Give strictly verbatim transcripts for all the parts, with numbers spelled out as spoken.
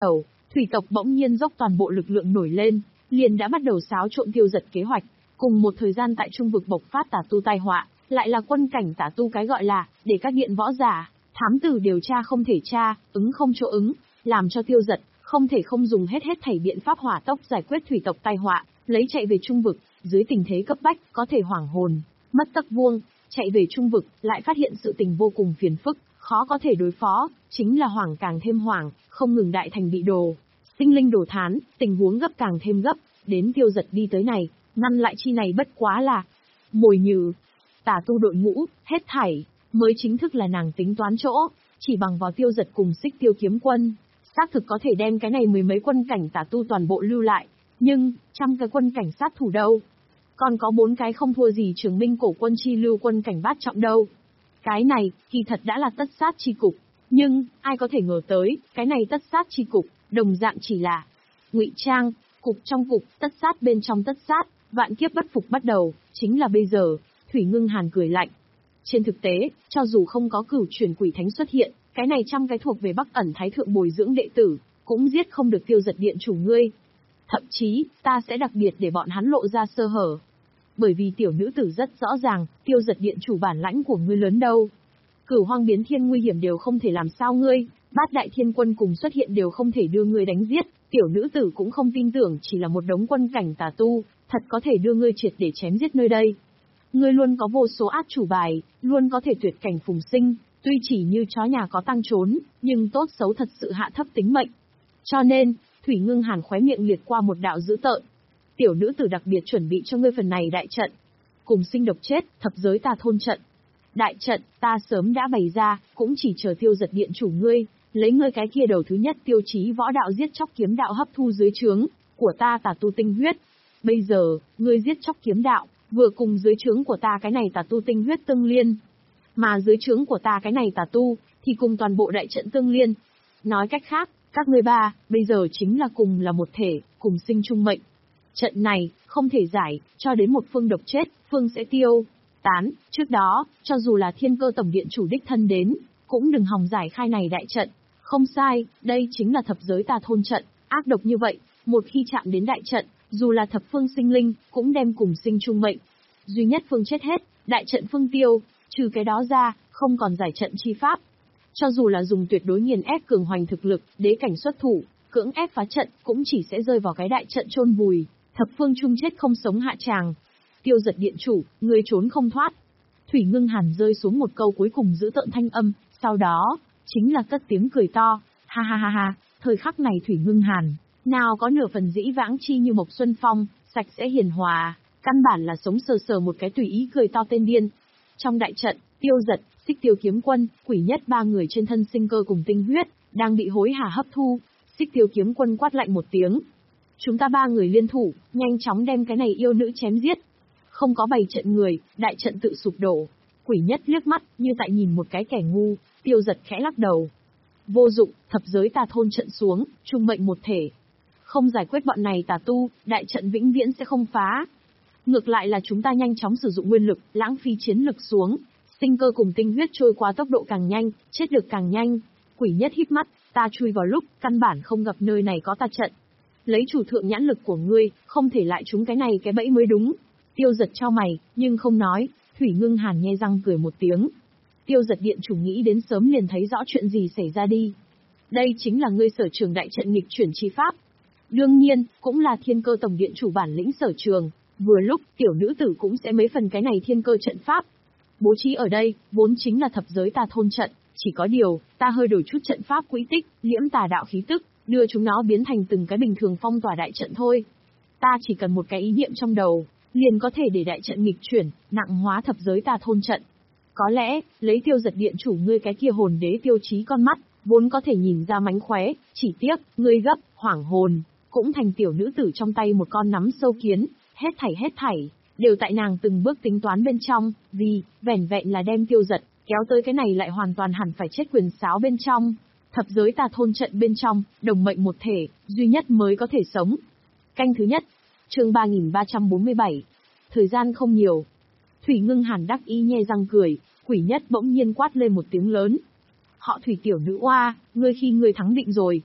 đầu, thủy tộc bỗng nhiên dốc toàn bộ lực lượng nổi lên, liền đã bắt đầu xáo trộn tiêu giật kế hoạch. Cùng một thời gian tại trung vực bộc phát tà tu tai họa, lại là quân cảnh tà tu cái gọi là, để các điện võ giả, thám tử điều tra không thể tra, ứng không chỗ ứng, làm cho tiêu giật, không thể không dùng hết hết thảy biện pháp hỏa tốc giải quyết thủy tộc tai họa, lấy chạy về trung vực, dưới tình thế cấp bách, có thể hoảng hồn, mất tấc vuông, chạy về trung vực, lại phát hiện sự tình vô cùng phiền phức, khó có thể đối phó, chính là hoảng càng thêm hoảng, không ngừng đại thành bị đồ, sinh linh đổ thán, tình huống gấp càng thêm gấp, đến tiêu giật đi tới này, ngăn lại chi này bất quá là mồi nhử. Tà tu đội ngũ, hết thảy, mới chính thức là nàng tính toán chỗ, chỉ bằng vào tiêu giật cùng Xích Tiêu kiếm quân, xác thực có thể đem cái này mười mấy quân cảnh tà tu toàn bộ lưu lại, nhưng, trăm cái quân cảnh sát thủ đâu? Còn có bốn cái không thua gì Trường Minh cổ quân chi lưu quân cảnh bát trọng đâu? Cái này, kỳ thật đã là tất sát chi cục, nhưng, ai có thể ngờ tới, cái này tất sát chi cục, đồng dạng chỉ là ngụy trang, cục trong cục, tất sát bên trong tất sát, vạn kiếp bất phục bắt đầu, chính là bây giờ. Thủy Ngưng Hàn cười lạnh. Trên thực tế, cho dù không có cửu chuyển quỷ thánh xuất hiện, cái này trăm cái thuộc về Bắc ẩn thái thượng bồi dưỡng đệ tử, cũng giết không được tiêu giật điện chủ ngươi. Thậm chí, ta sẽ đặc biệt để bọn hắn lộ ra sơ hở. Bởi vì tiểu nữ tử rất rõ ràng, tiêu giật điện chủ bản lãnh của ngươi lớn đâu. Cửu hoang biến thiên nguy hiểm đều không thể làm sao ngươi, bát đại thiên quân cùng xuất hiện đều không thể đưa ngươi đánh giết, tiểu nữ tử cũng không tin tưởng chỉ là một đống quân cảnh tà tu, thật có thể đưa ngươi triệt để chém giết nơi đây. Ngươi luôn có vô số át chủ bài, luôn có thể tuyệt cảnh phùng sinh, tuy chỉ như chó nhà có tăng trốn, nhưng tốt xấu thật sự hạ thấp tính mệnh. Cho nên, Thủy Ngưng Hàn khóe miệng liệt qua một đạo dữ tợn. Tiểu nữ tử đặc biệt chuẩn bị cho ngươi phần này đại trận. Cùng sinh độc chết, thập giới ta thôn trận. Đại trận, ta sớm đã bày ra, cũng chỉ chờ tiêu giật điện chủ ngươi, lấy ngươi cái kia đầu thứ nhất tiêu chí võ đạo giết chóc kiếm đạo hấp thu dưới trướng của ta tà tu tinh huyết. Bây giờ, ngươi giết chóc kiếm đạo, vừa cùng dưới trướng của ta cái này tà tu tinh huyết tương liên. Mà dưới trướng của ta cái này tà tu, thì cùng toàn bộ đại trận tương liên. Nói cách khác, các ngươi ba, bây giờ chính là cùng là một thể, cùng sinh chung mệnh. Trận này, không thể giải, cho đến một phương độc chết, phương sẽ tiêu, tán. Trước đó, cho dù là thiên cơ tổng điện chủ đích thân đến, cũng đừng hòng giải khai này đại trận. Không sai, đây chính là thập giới ta thôn trận, ác độc như vậy, một khi chạm đến đại trận, dù là thập phương sinh linh, cũng đem cùng sinh chung mệnh. Duy nhất phương chết hết, đại trận phương tiêu, trừ cái đó ra, không còn giải trận chi pháp. Cho dù là dùng tuyệt đối nghiền ép cường hoành thực lực, đế cảnh xuất thủ, cưỡng ép phá trận, cũng chỉ sẽ rơi vào cái đại trận chôn vùi, thập phương chung chết không sống hạ tràng. Tiêu giật điện chủ, ngươi trốn không thoát. Thủy Ngưng Hàn rơi xuống một câu cuối cùng giữ tợn thanh âm, sau đó, chính là cất tiếng cười to, ha ha ha ha, thời khắc này Thủy Ngưng Hàn, nào có nửa phần dĩ vãng chi như Mộc Xuân Phong, sạch sẽ hiền hòa, căn bản là sống sờ sờ một cái tùy ý cười to tên điên. Trong đại trận, tiêu giật, Xích Tiêu kiếm quân, quỷ nhất ba người trên thân sinh cơ cùng tinh huyết, đang bị hối hả hấp thu. Xích Tiêu kiếm quân quát lạnh một tiếng. Chúng ta ba người liên thủ, nhanh chóng đem cái này yêu nữ chém giết. Không có bày trận người, đại trận tự sụp đổ. Quỷ nhất liếc mắt, như tại nhìn một cái kẻ ngu, tiêu giật khẽ lắc đầu. Vô dụng, thập giới tà thôn trận xuống, chung mệnh một thể. Không giải quyết bọn này tà tu, đại trận vĩnh viễn sẽ không phá. Ngược lại là chúng ta nhanh chóng sử dụng nguyên lực, lãng phí chiến lực xuống. Sinh cơ cùng tinh huyết trôi qua tốc độ càng nhanh, chết được càng nhanh. Quỷ nhất híp mắt, ta chui vào lúc, căn bản không gặp nơi này có tà trận. Lấy chủ thượng nhãn lực của ngươi, không thể lại trúng cái này cái bẫy mới đúng. Tiêu giật cho mày, nhưng không nói. Thủy Ngưng Hàn nhe răng cười một tiếng. Tiêu giật điện chủ nghĩ đến sớm liền thấy rõ chuyện gì xảy ra đi. Đây chính là ngươi sở trường đại trận nghịch chuyển chi pháp. Đương nhiên, cũng là thiên cơ tổng điện chủ bản lĩnh sở trường. Vừa lúc, tiểu nữ tử cũng sẽ mấy phần cái này thiên cơ trận pháp. Bố trí ở đây, vốn chính là thập giới ta thôn trận. Chỉ có điều, ta hơi đổi chút trận pháp quỹ tích, liễm tà đạo khí tức, đưa chúng nó biến thành từng cái bình thường phong tỏa đại trận thôi. Ta chỉ cần một cái ý niệm trong đầu, liền có thể để đại trận nghịch chuyển, nặng hóa thập giới ta thôn trận. Có lẽ, lấy tiêu giật điện chủ ngươi cái kia hồn đế tiêu chí con mắt, vốn có thể nhìn ra mánh khóe, chỉ tiếc, ngươi gấp, hoảng hồn, cũng thành tiểu nữ tử trong tay một con nắm sâu kiến, hết thảy hết thảy, đều tại nàng từng bước tính toán bên trong, vì, vẻn vẹn là đem tiêu giật, kéo tới cái này lại hoàn toàn hẳn phải chết quyền sáo bên trong. Thập giới tà thôn trận bên trong, đồng mệnh một thể, duy nhất mới có thể sống. Canh thứ nhất, chương ba nghìn ba trăm bốn mươi bảy. Thời gian không nhiều. Thủy Ngưng Hàn đắc ý nhe răng cười, quỷ nhất bỗng nhiên quát lên một tiếng lớn. Họ Thủy tiểu nữ oa, ngươi khi ngươi thắng định rồi.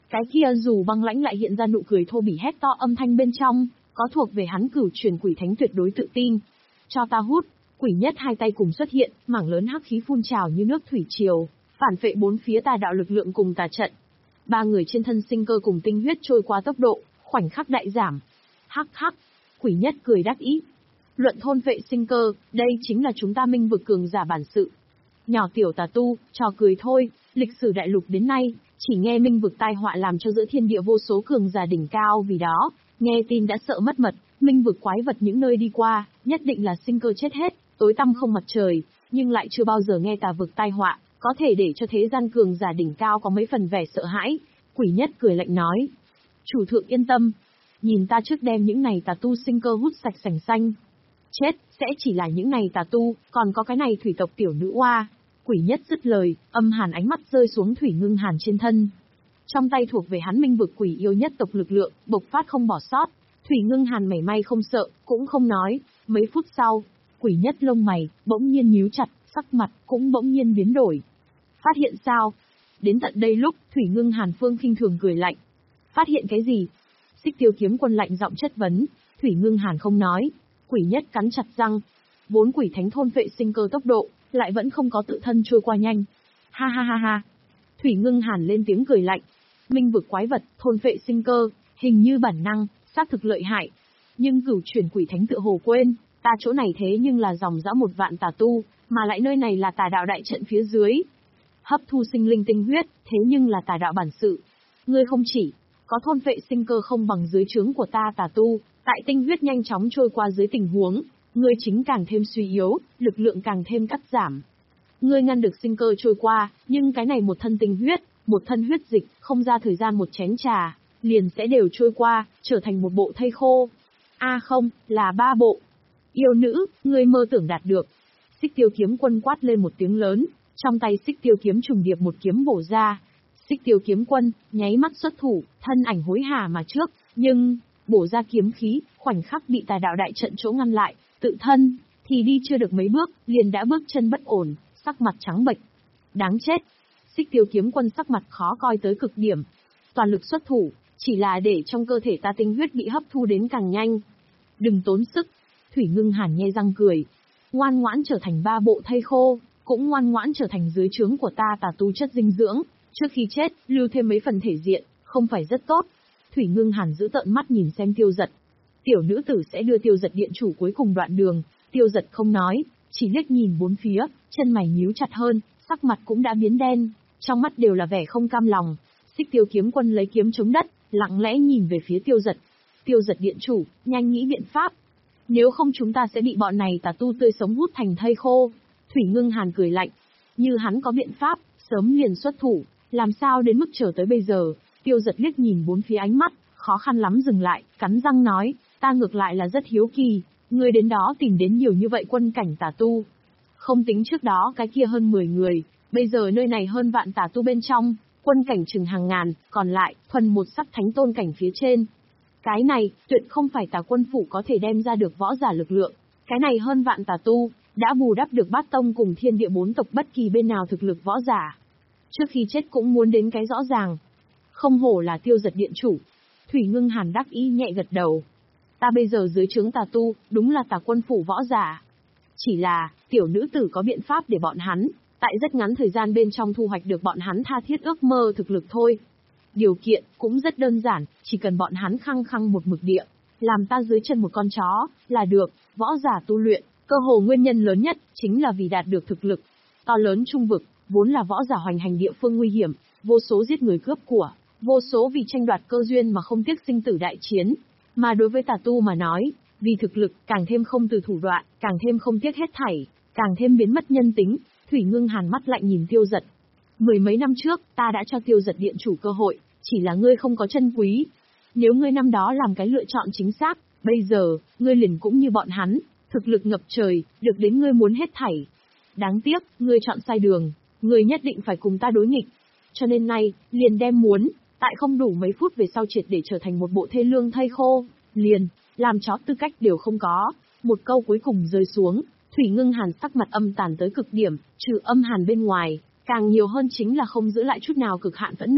Cái kia dù băng lãnh lại hiện ra nụ cười thô bỉ hét to âm thanh bên trong, có thuộc về hắn cửu truyền quỷ thánh tuyệt đối tự tin. Cho ta hút, quỷ nhất hai tay cùng xuất hiện, mảng lớn hắc khí phun trào như nước thủy triều, phản phệ bốn phía tà đạo lực lượng cùng tà trận. Ba người trên thân sinh cơ cùng tinh huyết trôi qua tốc độ, khoảnh khắc đại giảm. Hắc hắc, quỷ nhất cười đắc ý. Luận thôn vệ sinh cơ, đây chính là chúng ta minh vực cường giả bản sự. Nhỏ tiểu tà tu, trò cười thôi, lịch sử đại lục đến nay, chỉ nghe minh vực tai họa làm cho giữa thiên địa vô số cường giả đỉnh cao vì đó, nghe tin đã sợ mất mật, minh vực quái vật những nơi đi qua, nhất định là sinh cơ chết hết, tối tăm không mặt trời, nhưng lại chưa bao giờ nghe tà vực tai họa, có thể để cho thế gian cường giả đỉnh cao có mấy phần vẻ sợ hãi. Quỷ nhất cười lạnh nói, chủ thượng yên tâm, nhìn ta trước đem những này tà tu sinh cơ hút sạch sành xanh. Chết, sẽ chỉ là những này tà tu, còn có cái này thủy tộc tiểu nữ oa. Quỷ nhất dứt lời, âm hàn ánh mắt rơi xuống thủy ngưng hàn trên thân. Trong tay thuộc về hắn minh vực quỷ yêu nhất tộc lực lượng, bộc phát không bỏ sót. Thủy ngưng hàn mảy may không sợ, cũng không nói. Mấy phút sau, quỷ nhất lông mày, bỗng nhiên nhíu chặt, sắc mặt cũng bỗng nhiên biến đổi. Phát hiện sao? Đến tận đây lúc, Thủy ngưng hàn phương khinh thường cười lạnh. Phát hiện cái gì? Xích Tiêu Kiếm Quân lạnh giọng chất vấn. Thủy ngưng hàn không nói. Quỷ nhất cắn chặt răng. Vốn quỷ thánh thôn vệ sinh cơ tốc độ, lại vẫn không có tự thân trôi qua nhanh. Ha ha ha ha. Thủy ngưng hàn lên tiếng cười lạnh. Minh vực quái vật, thôn vệ sinh cơ, hình như bản năng, xác thực lợi hại. Nhưng cửu chuyển quỷ thánh tự hồ quên, ta chỗ này thế nhưng là dòng dã một vạn tà tu, mà lại nơi này là tà đạo đại trận phía dưới. Hấp thu sinh linh tinh huyết, thế nhưng là tà đạo bản sự. Ngươi không chỉ có thôn vệ sinh cơ không bằng dưới trướng của ta tà tu, tại tinh huyết nhanh chóng trôi qua dưới tình huống, ngươi chính càng thêm suy yếu, lực lượng càng thêm cắt giảm. Ngươi ngăn được sinh cơ trôi qua, nhưng cái này một thân tinh huyết, một thân huyết dịch, không ra thời gian một chén trà, liền sẽ đều trôi qua, trở thành một bộ thây khô. A à không, là ba bộ. Yêu nữ, ngươi mơ tưởng đạt được. Xích Tiêu Kiếm Quân quát lên một tiếng lớn, trong tay Xích Tiêu Kiếm trùng điệp một kiếm bổ ra. Xích Tiêu Kiếm Quân, nháy mắt xuất thủ, thân ảnh hối hả mà trước, nhưng, bổ ra kiếm khí, khoảnh khắc bị tà đạo đại trận chỗ ngăn lại, tự thân, thì đi chưa được mấy bước, liền đã bước chân bất ổn, sắc mặt trắng bệch. Đáng chết! Xích Tiêu Kiếm Quân sắc mặt khó coi tới cực điểm. Toàn lực xuất thủ, chỉ là để trong cơ thể ta tinh huyết bị hấp thu đến càng nhanh. Đừng tốn sức. Thủy ngưng hàn nhe răng cười. Ngoan ngoãn trở thành ba bộ thây khô, cũng ngoan ngoãn trở thành dưới trướng của ta tà tu chất dinh dưỡng. Trước khi chết, lưu thêm mấy phần thể diện, không phải rất tốt. Thủy ngưng hàn giữ tợn mắt nhìn xem Tiêu Dật. Tiểu nữ tử sẽ đưa Tiêu Dật điện chủ cuối cùng đoạn đường. Tiêu Dật không nói, chỉ liếc nhìn bốn phía, chân mày nhíu chặt hơn, sắc mặt cũng đã biến đen, trong mắt đều là vẻ không cam lòng. Xích Tiêu Kiếm Quân lấy kiếm chống đất, lặng lẽ nhìn về phía Tiêu Dật. Tiêu Dật điện chủ, nhanh nghĩ biện pháp. Nếu không chúng ta sẽ bị bọn này tà tu tươi sống hút thành thây khô. Thủy ngưng hàn cười lạnh. Như hắn có biện pháp, sớm liền xuất thủ, làm sao đến mức chờ tới bây giờ. Tiêu Dật liếc nhìn bốn phía ánh mắt, khó khăn lắm dừng lại, cắn răng nói, ta ngược lại là rất hiếu kỳ, ngươi đến đó tìm đến nhiều như vậy quân cảnh tà tu. Không tính trước đó cái kia hơn mười người, bây giờ nơi này hơn vạn tà tu bên trong, quân cảnh chừng hàng ngàn, còn lại, thuần một sắc thánh tôn cảnh phía trên. Cái này, tuyệt không phải tà quân phủ có thể đem ra được võ giả lực lượng. Cái này hơn vạn tà tu, đã bù đắp được bát tông cùng thiên địa bốn tộc bất kỳ bên nào thực lực võ giả. Trước khi chết cũng muốn đến cái rõ ràng. Không hổ là Tiêu Dật điện chủ. Thủy ngưng hàn đắc ý nhẹ gật đầu. Ta bây giờ dưới trướng tà tu, đúng là tà quân phủ võ giả. Chỉ là, tiểu nữ tử có biện pháp để bọn hắn, tại rất ngắn thời gian bên trong thu hoạch được bọn hắn tha thiết ước mơ thực lực thôi. Điều kiện, cũng rất đơn giản, chỉ cần bọn hắn khăng khăng một mực địa, làm ta dưới chân một con chó, là được. Võ giả tu luyện, cơ hồ nguyên nhân lớn nhất, chính là vì đạt được thực lực. To lớn trung vực, vốn là võ giả hoành hành địa phương nguy hiểm, vô số giết người cướp của, vô số vì tranh đoạt cơ duyên mà không tiếc sinh tử đại chiến. Mà đối với tà tu mà nói, vì thực lực, càng thêm không từ thủ đoạn, càng thêm không tiếc hết thảy, càng thêm biến mất nhân tính. Thủy ngưng hàn mắt lạnh nhìn Tiêu Dật. Mười mấy năm trước, ta đã cho Tiêu Dật điện chủ cơ hội, chỉ là ngươi không có chân quý. Nếu ngươi năm đó làm cái lựa chọn chính xác, bây giờ, ngươi liền cũng như bọn hắn, thực lực ngập trời, được đến ngươi muốn hết thảy. Đáng tiếc, ngươi chọn sai đường, ngươi nhất định phải cùng ta đối nghịch. Cho nên nay, liền đem muốn, tại không đủ mấy phút về sau triệt để trở thành một bộ thê lương thây khô, liền, làm chó tư cách đều không có. Một câu cuối cùng rơi xuống, Thủy ngưng hàn sắc mặt âm tàn tới cực điểm, trừ âm hàn bên ngoài, càng nhiều hơn chính là không giữ lại chút nào cực hạn phẫn nộ.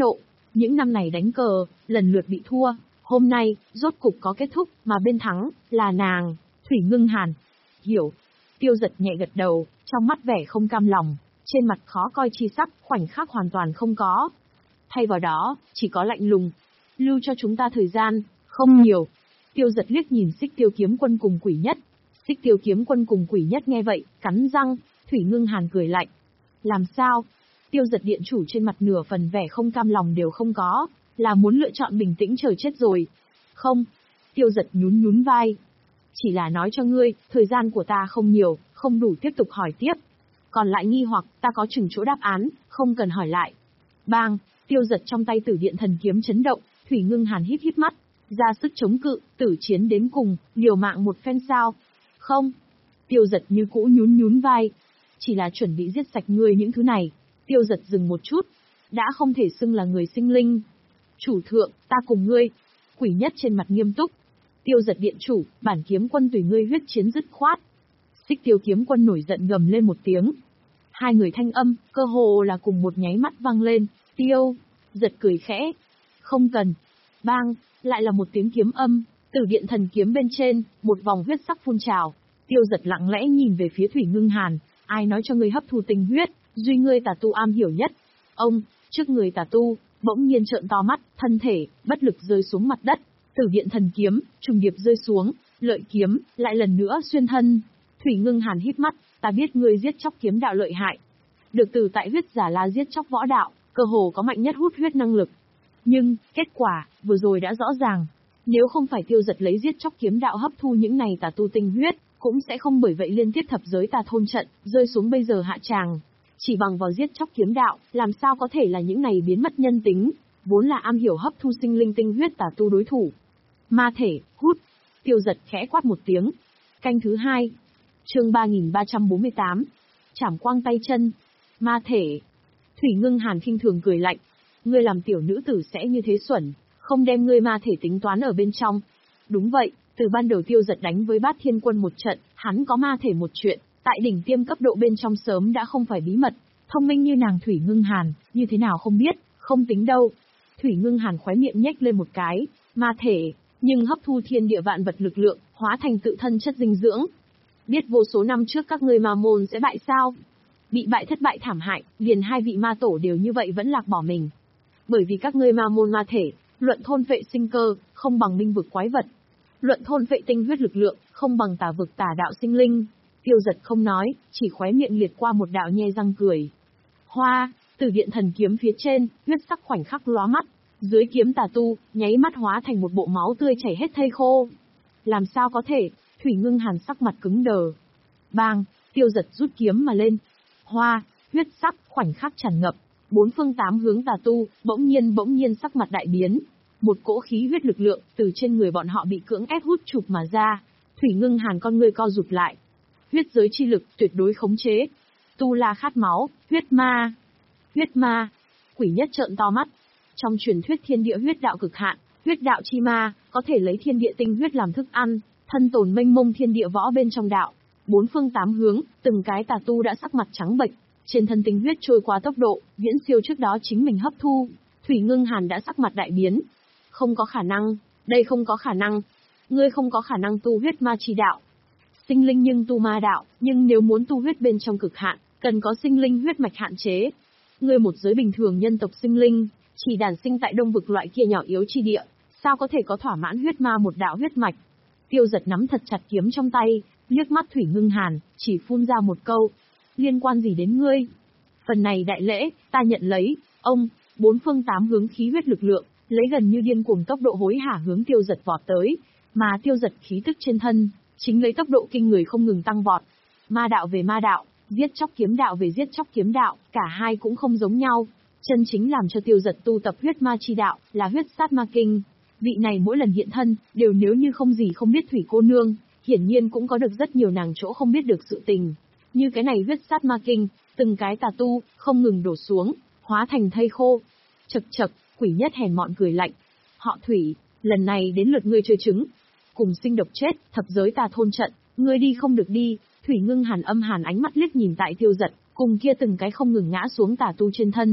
Những năm này đánh cờ, lần lượt bị thua, hôm nay, rốt cục có kết thúc, mà bên thắng, là nàng, Thủy Ngưng Hàn. Hiểu. Tiêu Giật nhẹ gật đầu, trong mắt vẻ không cam lòng, trên mặt khó coi chi sắc, khoảnh khắc hoàn toàn không có. Thay vào đó, chỉ có lạnh lùng. Lưu cho chúng ta thời gian, không nhiều. Tiêu Giật liếc nhìn Xích Tiêu Kiếm Quân cùng Quỷ Nhất. Xích Tiêu Kiếm Quân cùng Quỷ Nhất nghe vậy, cắn răng, Thủy Ngưng Hàn cười lạnh. Làm sao? Tiêu Giật điện chủ trên mặt nửa phần vẻ không cam lòng đều không có, là muốn lựa chọn bình tĩnh chờ chết rồi. Không. Tiêu Giật nhún nhún vai. Chỉ là nói cho ngươi, thời gian của ta không nhiều, không đủ tiếp tục hỏi tiếp. Còn lại nghi hoặc, ta có chừng chỗ đáp án, không cần hỏi lại. Bang, Tiêu Giật trong tay Tử Điện Thần Kiếm chấn động, Thủy Ngưng Hàn híp híp mắt, ra sức chống cự, tử chiến đến cùng, liều mạng một phen sao? Không. Tiêu Giật như cũ nhún nhún vai. Chỉ là chuẩn bị giết sạch ngươi những thứ này. Tiêu Giật dừng một chút. Đã không thể xưng là người sinh linh. Chủ thượng, ta cùng ngươi. Quỷ Nhất trên mặt nghiêm túc. Tiêu Giật điện chủ, bản kiếm quân tùy ngươi huyết chiến dứt khoát. Xích Tiêu Kiếm Quân nổi giận gầm lên một tiếng. Hai người thanh âm, cơ hồ là cùng một nháy mắt vang lên. Tiêu Giật cười khẽ. Không cần. Bang, lại là một tiếng kiếm âm. Tử Điện Thần Kiếm bên trên, một vòng huyết sắc phun trào. Tiêu Giật lặng lẽ nhìn về phía Thủy Ngưng Hàn. Ai nói cho ngươi hấp thu tinh huyết, duy ngươi tà tu am hiểu nhất. Ông, trước người tà tu, bỗng nhiên trợn to mắt, thân thể, bất lực rơi xuống mặt đất. Tử Điện Thần Kiếm, trùng điệp rơi xuống, lợi kiếm, lại lần nữa xuyên thân. Thủy Ngưng Hàn híp mắt, ta biết ngươi giết chóc kiếm đạo lợi hại. Được từ tại huyết giả la giết chóc võ đạo, cơ hồ có mạnh nhất hút huyết năng lực. Nhưng, kết quả, vừa rồi đã rõ ràng. Nếu không phải Tiêu Giật lấy giết chóc kiếm đạo hấp thu những này tà tu tinh huyết, cũng sẽ không bởi vậy liên tiếp thập giới tà thôn trận, rơi xuống bây giờ hạ tràng. Chỉ bằng vào giết chóc kiếm đạo, làm sao có thể là những này biến mất nhân tính, vốn là am hiểu hấp thu sinh linh tinh huyết tà tu đối thủ. Ma thể, hút. Tiêu Giật khẽ quát một tiếng. Canh thứ hai. Chương ba nghìn ba trăm bốn mươi tám. Chảm quang tay chân. Ma thể. Thủy Ngưng Hàn khinh thường cười lạnh. Ngươi làm tiểu nữ tử sẽ như thế xuẩn, không đem ngươi ma thể tính toán ở bên trong. Đúng vậy, từ ban đầu Tiêu Giật đánh với Bát Thiên Quân một trận, hắn có ma thể một chuyện, tại đỉnh tiêm cấp độ bên trong sớm đã không phải bí mật. Thông minh như nàng Thủy Ngưng Hàn, như thế nào không biết, không tính đâu. Thủy Ngưng Hàn khóe miệng nhếch lên một cái, ma thể, nhưng hấp thu thiên địa vạn vật lực lượng, hóa thành tự thân chất dinh dưỡng. Biết vô số năm trước các ngươi ma môn sẽ bại sao? Bị bại thất bại thảm hại, liền hai vị ma tổ đều như vậy vẫn lạc bỏ mình. Bởi vì các ngươi ma môn ma thể, luận thôn vệ sinh cơ, không bằng minh vực quái vật. Luận thôn vệ tinh huyết lực lượng, không bằng tà vực tà đạo sinh linh. Tiêu Giật không nói, chỉ khóe miệng liệt qua một đạo nhe răng cười. Hoa, Tử Điện Thần Kiếm phía trên, huyết sắc khoảnh khắc lóa mắt. Dưới kiếm tà tu, nháy mắt hóa thành một bộ máu tươi chảy hết thây khô. Làm sao có thể? Thủy Ngưng Hàn sắc mặt cứng đờ. Bang, Tiêu Giật rút kiếm mà lên. Hoa, huyết sắc, khoảnh khắc tràn ngập. Bốn phương tám hướng tà tu, bỗng nhiên bỗng nhiên sắc mặt đại biến. Một cỗ khí huyết lực lượng, từ trên người bọn họ bị cưỡng ép hút chụp mà ra. Thủy Ngưng Hàn con người co rụt lại. Huyết giới chi lực, tuyệt đối khống chế. Tu la khát máu, huyết ma. Huyết ma. Quỷ Nhất trợn to mắt. Trong truyền thuyết thiên địa huyết đạo cực hạn, huyết đạo chi ma, có thể lấy thiên địa tinh huyết làm thức ăn, thân tồn mênh mông thiên địa võ bên trong đạo. Bốn phương tám hướng, từng cái tà tu đã sắc mặt trắng bệch, trên thân tinh huyết trôi qua tốc độ, viễn siêu trước đó chính mình hấp thu. Thủy Ngưng Hàn đã sắc mặt đại biến. Không có khả năng, đây không có khả năng. Ngươi không có khả năng tu huyết ma chi đạo. Sinh linh nhưng tu ma đạo, nhưng nếu muốn tu huyết bên trong cực hạn, cần có sinh linh huyết mạch hạn chế. Ngươi một giới bình thường nhân tộc sinh linh, chỉ đản sinh tại đông vực loại kia nhỏ yếu chi địa, sao có thể có thỏa mãn huyết ma một đạo huyết mạch. Tiêu Giật nắm thật chặt kiếm trong tay, liếc mắt Thủy Ngưng Hàn, chỉ phun ra một câu. Liên quan gì đến ngươi? Phần này đại lễ, ta nhận lấy. Ông, bốn phương tám hướng khí huyết lực lượng, lấy gần như điên cuồng tốc độ hối hả hướng Tiêu Giật vọt tới, mà Tiêu Giật khí tức trên thân, chính lấy tốc độ kinh người không ngừng tăng vọt. Ma đạo về ma đạo, giết chóc kiếm đạo về giết chóc kiếm đạo, cả hai cũng không giống nhau. Chân chính làm cho Tiêu Giật tu tập huyết ma chi đạo, là huyết sát ma kinh. Vị này mỗi lần hiện thân, đều nếu như không gì không biết Thủy cô nương, hiển nhiên cũng có được rất nhiều nàng chỗ không biết được sự tình. Như cái này huyết sát ma kinh, từng cái tà tu, không ngừng đổ xuống, hóa thành thây khô. Chậc chậc, Quỷ Nhất hèn mọn cười lạnh. Họ Thủy, lần này đến lượt ngươi chơi trứng. Cùng sinh độc chết, thập giới tà thôn trận, ngươi đi không được đi. Thủy Ngưng Hàn âm hàn ánh mắt liếc nhìn tại Tiêu Giật, cùng kia từng cái không ngừng ngã xuống tà tu trên thân.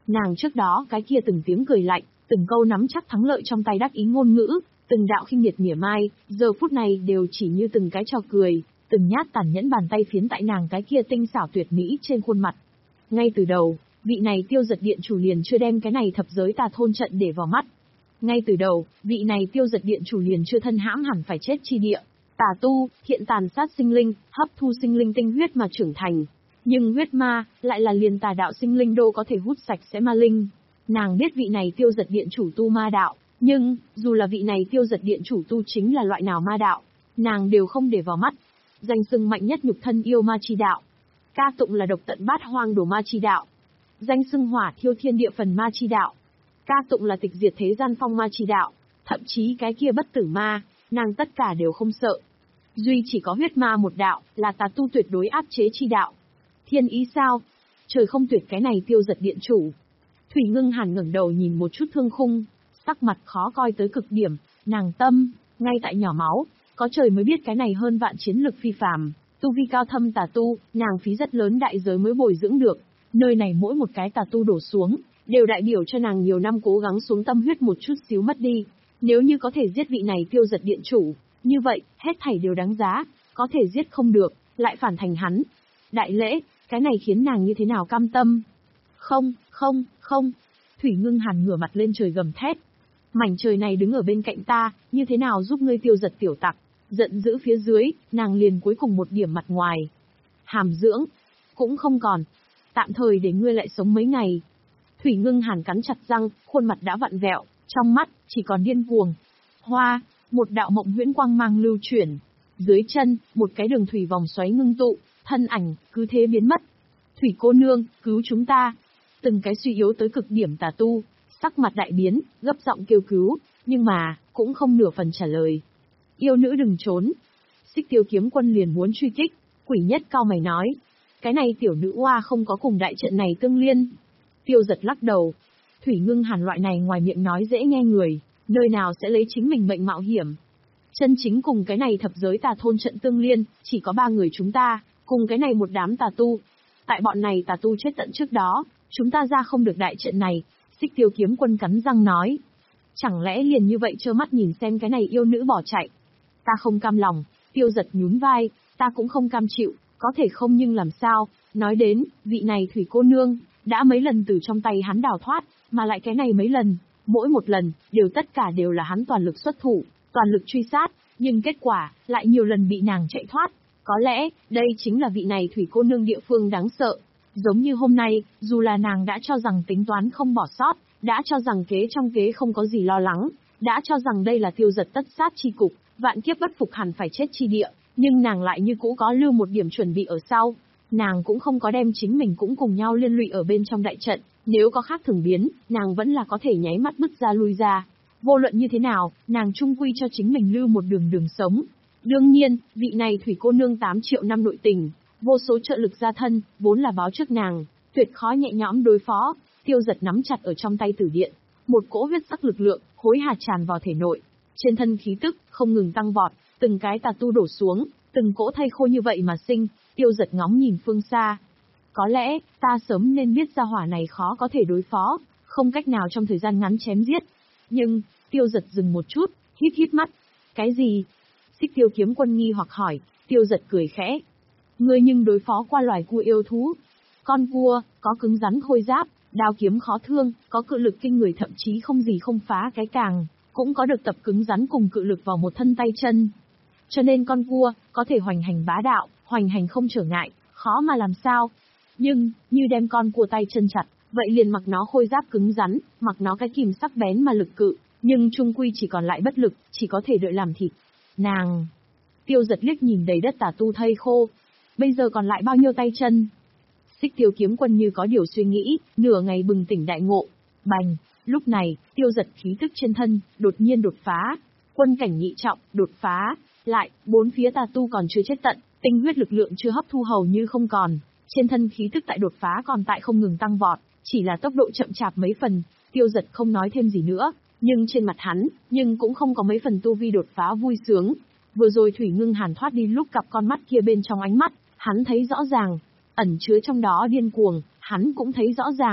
Nàng trước đó cái kia từng tiếng cười lạnh, từng câu nắm chắc thắng lợi trong tay đắc ý ngôn ngữ, từng đạo khinh miệt mỉa mai, giờ phút này đều chỉ như từng cái trò cười, từng nhát tàn nhẫn bàn tay phiến tại nàng cái kia tinh xảo tuyệt mỹ trên khuôn mặt. Ngay từ đầu, vị này Tiêu Giật Điện chủ liền chưa đem cái này thập giới tà thôn trận để vào mắt. Ngay từ đầu, vị này Tiêu Giật Điện chủ liền chưa thân hãm hẳn phải chết chi địa. Tà tu, thiện tàn sát sinh linh, hấp thu sinh linh tinh huyết mà trưởng thành. Nhưng huyết ma, lại là liền tà đạo sinh linh đô có thể hút sạch sẽ ma linh. Nàng biết vị này Tiêu Giật Điện chủ tu ma đạo, nhưng, dù là vị này Tiêu Giật Điện chủ tu chính là loại nào ma đạo, nàng đều không để vào mắt. Danh xưng mạnh nhất nhục thân yêu ma chi đạo. Ca tụng là độc tận bát hoang đồ ma chi đạo. Danh xưng hỏa thiêu thiên địa phần ma chi đạo. Ca tụng là tịch diệt thế gian phong ma chi đạo. Thậm chí cái kia bất tử ma, nàng tất cả đều không sợ. Duy chỉ có huyết ma một đạo, là tà tu tuyệt đối áp chế chi đạo. Thiên ý sao? Trời không tuyệt cái này Tiêu Giật Điện chủ. Thủy Ngưng Hàn ngẩng đầu nhìn một chút thương khung, sắc mặt khó coi tới cực điểm, nàng tâm, ngay tại nhỏ máu, có trời mới biết cái này hơn vạn chiến lực phi phàm, tu vi cao thâm tà tu, nàng phí rất lớn đại giới mới bồi dưỡng được, nơi này mỗi một cái tà tu đổ xuống, đều đại biểu cho nàng nhiều năm cố gắng xuống tâm huyết một chút xíu mất đi, nếu như có thể giết vị này Tiêu Giật Điện chủ, như vậy, hết thảy đều đáng giá, có thể giết không được, lại phản thành hắn. Đại lễ, cái này khiến nàng như thế nào cam tâm? Không, không, không. Thủy Ngưng Hàn ngửa mặt lên trời gầm thét. Mảnh trời này đứng ở bên cạnh ta, như thế nào giúp ngươi tiêu giật tiểu tặc? Giận dữ phía dưới, nàng liền cuối cùng một điểm mặt ngoài. Hàm dưỡng, cũng không còn. Tạm thời để ngươi lại sống mấy ngày. Thủy Ngưng Hàn cắn chặt răng, khuôn mặt đã vặn vẹo, trong mắt, chỉ còn điên cuồng. Hoa, một đạo mộng huyễn quang mang lưu chuyển. Dưới chân, một cái đường thủy vòng xoáy ngưng tụ, thân ảnh, cứ thế biến mất. Thủy cô nương, cứu chúng ta. Từng cái suy yếu tới cực điểm tà tu, sắc mặt đại biến, gấp giọng kêu cứu, nhưng mà, cũng không nửa phần trả lời. Yêu nữ đừng trốn. Xích Tiêu Kiếm Quân liền muốn truy kích, Quỷ Nhất cao mày nói. Cái này tiểu nữ oa không có cùng đại trận này tương liên. Tiêu Giật lắc đầu. Thủy Ngưng Hàn loại này ngoài miệng nói dễ nghe người, nơi nào sẽ lấy chính mình mệnh mạo hiểm. Chân chính cùng cái này thập giới tà thôn trận tương liên, chỉ có ba người chúng ta, cùng cái này một đám tà tu. Tại bọn này tà tu chết tận trước đó, chúng ta ra không được đại trận này. Xích Tiêu Kiếm Quân cắn răng nói. Chẳng lẽ liền như vậy trơ mắt nhìn xem cái này yêu nữ bỏ chạy? Ta không cam lòng. Tiêu Giật nhún vai, ta cũng không cam chịu, có thể không nhưng làm sao? Nói đến, vị này Thủy cô nương, đã mấy lần từ trong tay hắn đào thoát, mà lại cái này mấy lần, mỗi một lần, đều tất cả đều là hắn toàn lực xuất thủ, toàn lực truy sát, nhưng kết quả, lại nhiều lần bị nàng chạy thoát. Có lẽ, đây chính là vị này Thủy cô nương địa phương đáng sợ. Giống như hôm nay, dù là nàng đã cho rằng tính toán không bỏ sót, đã cho rằng kế trong kế không có gì lo lắng, đã cho rằng đây là Tiêu Giật tất sát chi cục, vạn kiếp bất phục hẳn phải chết chi địa, nhưng nàng lại như cũ có lưu một điểm chuẩn bị ở sau. Nàng cũng không có đem chính mình cũng cùng nhau liên lụy ở bên trong đại trận, nếu có khác thường biến, nàng vẫn là có thể nháy mắt bứt ra lui ra. Vô luận như thế nào, nàng chung quy cho chính mình lưu một đường đường sống. Đương nhiên, vị này Thủy cô nương tám triệu năm nội tình, vô số trợ lực gia thân, vốn là báo trước nàng, tuyệt khó nhẹ nhõm đối phó. Tiêu Giật nắm chặt ở trong tay tử điện, một cỗ huyết sắc lực lượng, hối hả tràn vào thể nội. Trên thân khí tức, không ngừng tăng vọt, từng cái tà tu đổ xuống, từng cỗ thây khô như vậy mà sinh. Tiêu Giật ngóng nhìn phương xa. Có lẽ, ta sớm nên biết ra hỏa này khó có thể đối phó, không cách nào trong thời gian ngắn chém giết. Nhưng, Tiêu Giật dừng một chút, hít hít mắt. Cái gì? Xích Tiêu Kiếm Quân nghi hoặc hỏi. Tiêu Giật cười khẽ. Ngươi nhưng đối phó qua loài cua yêu thú. Con cua, có cứng rắn khôi giáp, đao kiếm khó thương, có cự lực kinh người thậm chí không gì không phá cái càng, cũng có được tập cứng rắn cùng cự lực vào một thân tay chân. Cho nên con cua, có thể hoành hành bá đạo, hoành hành không trở ngại, khó mà làm sao. Nhưng, như đem con cua tay chân chặt, vậy liền mặc nó khôi giáp cứng rắn, mặc nó cái kìm sắc bén mà lực cự, nhưng chung quy chỉ còn lại bất lực, chỉ có thể đợi làm thịt. Nàng... Tiêu Giật liếc nhìn đầy đất tà tu thây khô. Bây giờ còn lại bao nhiêu tay chân? Xích Tiêu Kiếm Quân như có điều suy nghĩ, nửa ngày bừng tỉnh đại ngộ. Bành! Lúc này, Tiêu Giật khí tức trên thân, đột nhiên đột phá. Quân cảnh nhị trọng, đột phá. Lại, bốn phía tà tu còn chưa chết tận, tinh huyết lực lượng chưa hấp thu hầu như không còn. Trên thân khí tức tại đột phá còn tại không ngừng tăng vọt, chỉ là tốc độ chậm chạp mấy phần. Tiêu Giật không nói thêm gì nữa, nhưng trên mặt hắn, nhưng cũng không có mấy phần tu vi đột phá vui sướng. Vừa rồi Thủy Ngưng Hàn thoát đi lúc cặp con mắt kia bên trong ánh mắt, hắn thấy rõ ràng, ẩn chứa trong đó điên cuồng, hắn cũng thấy rõ ràng.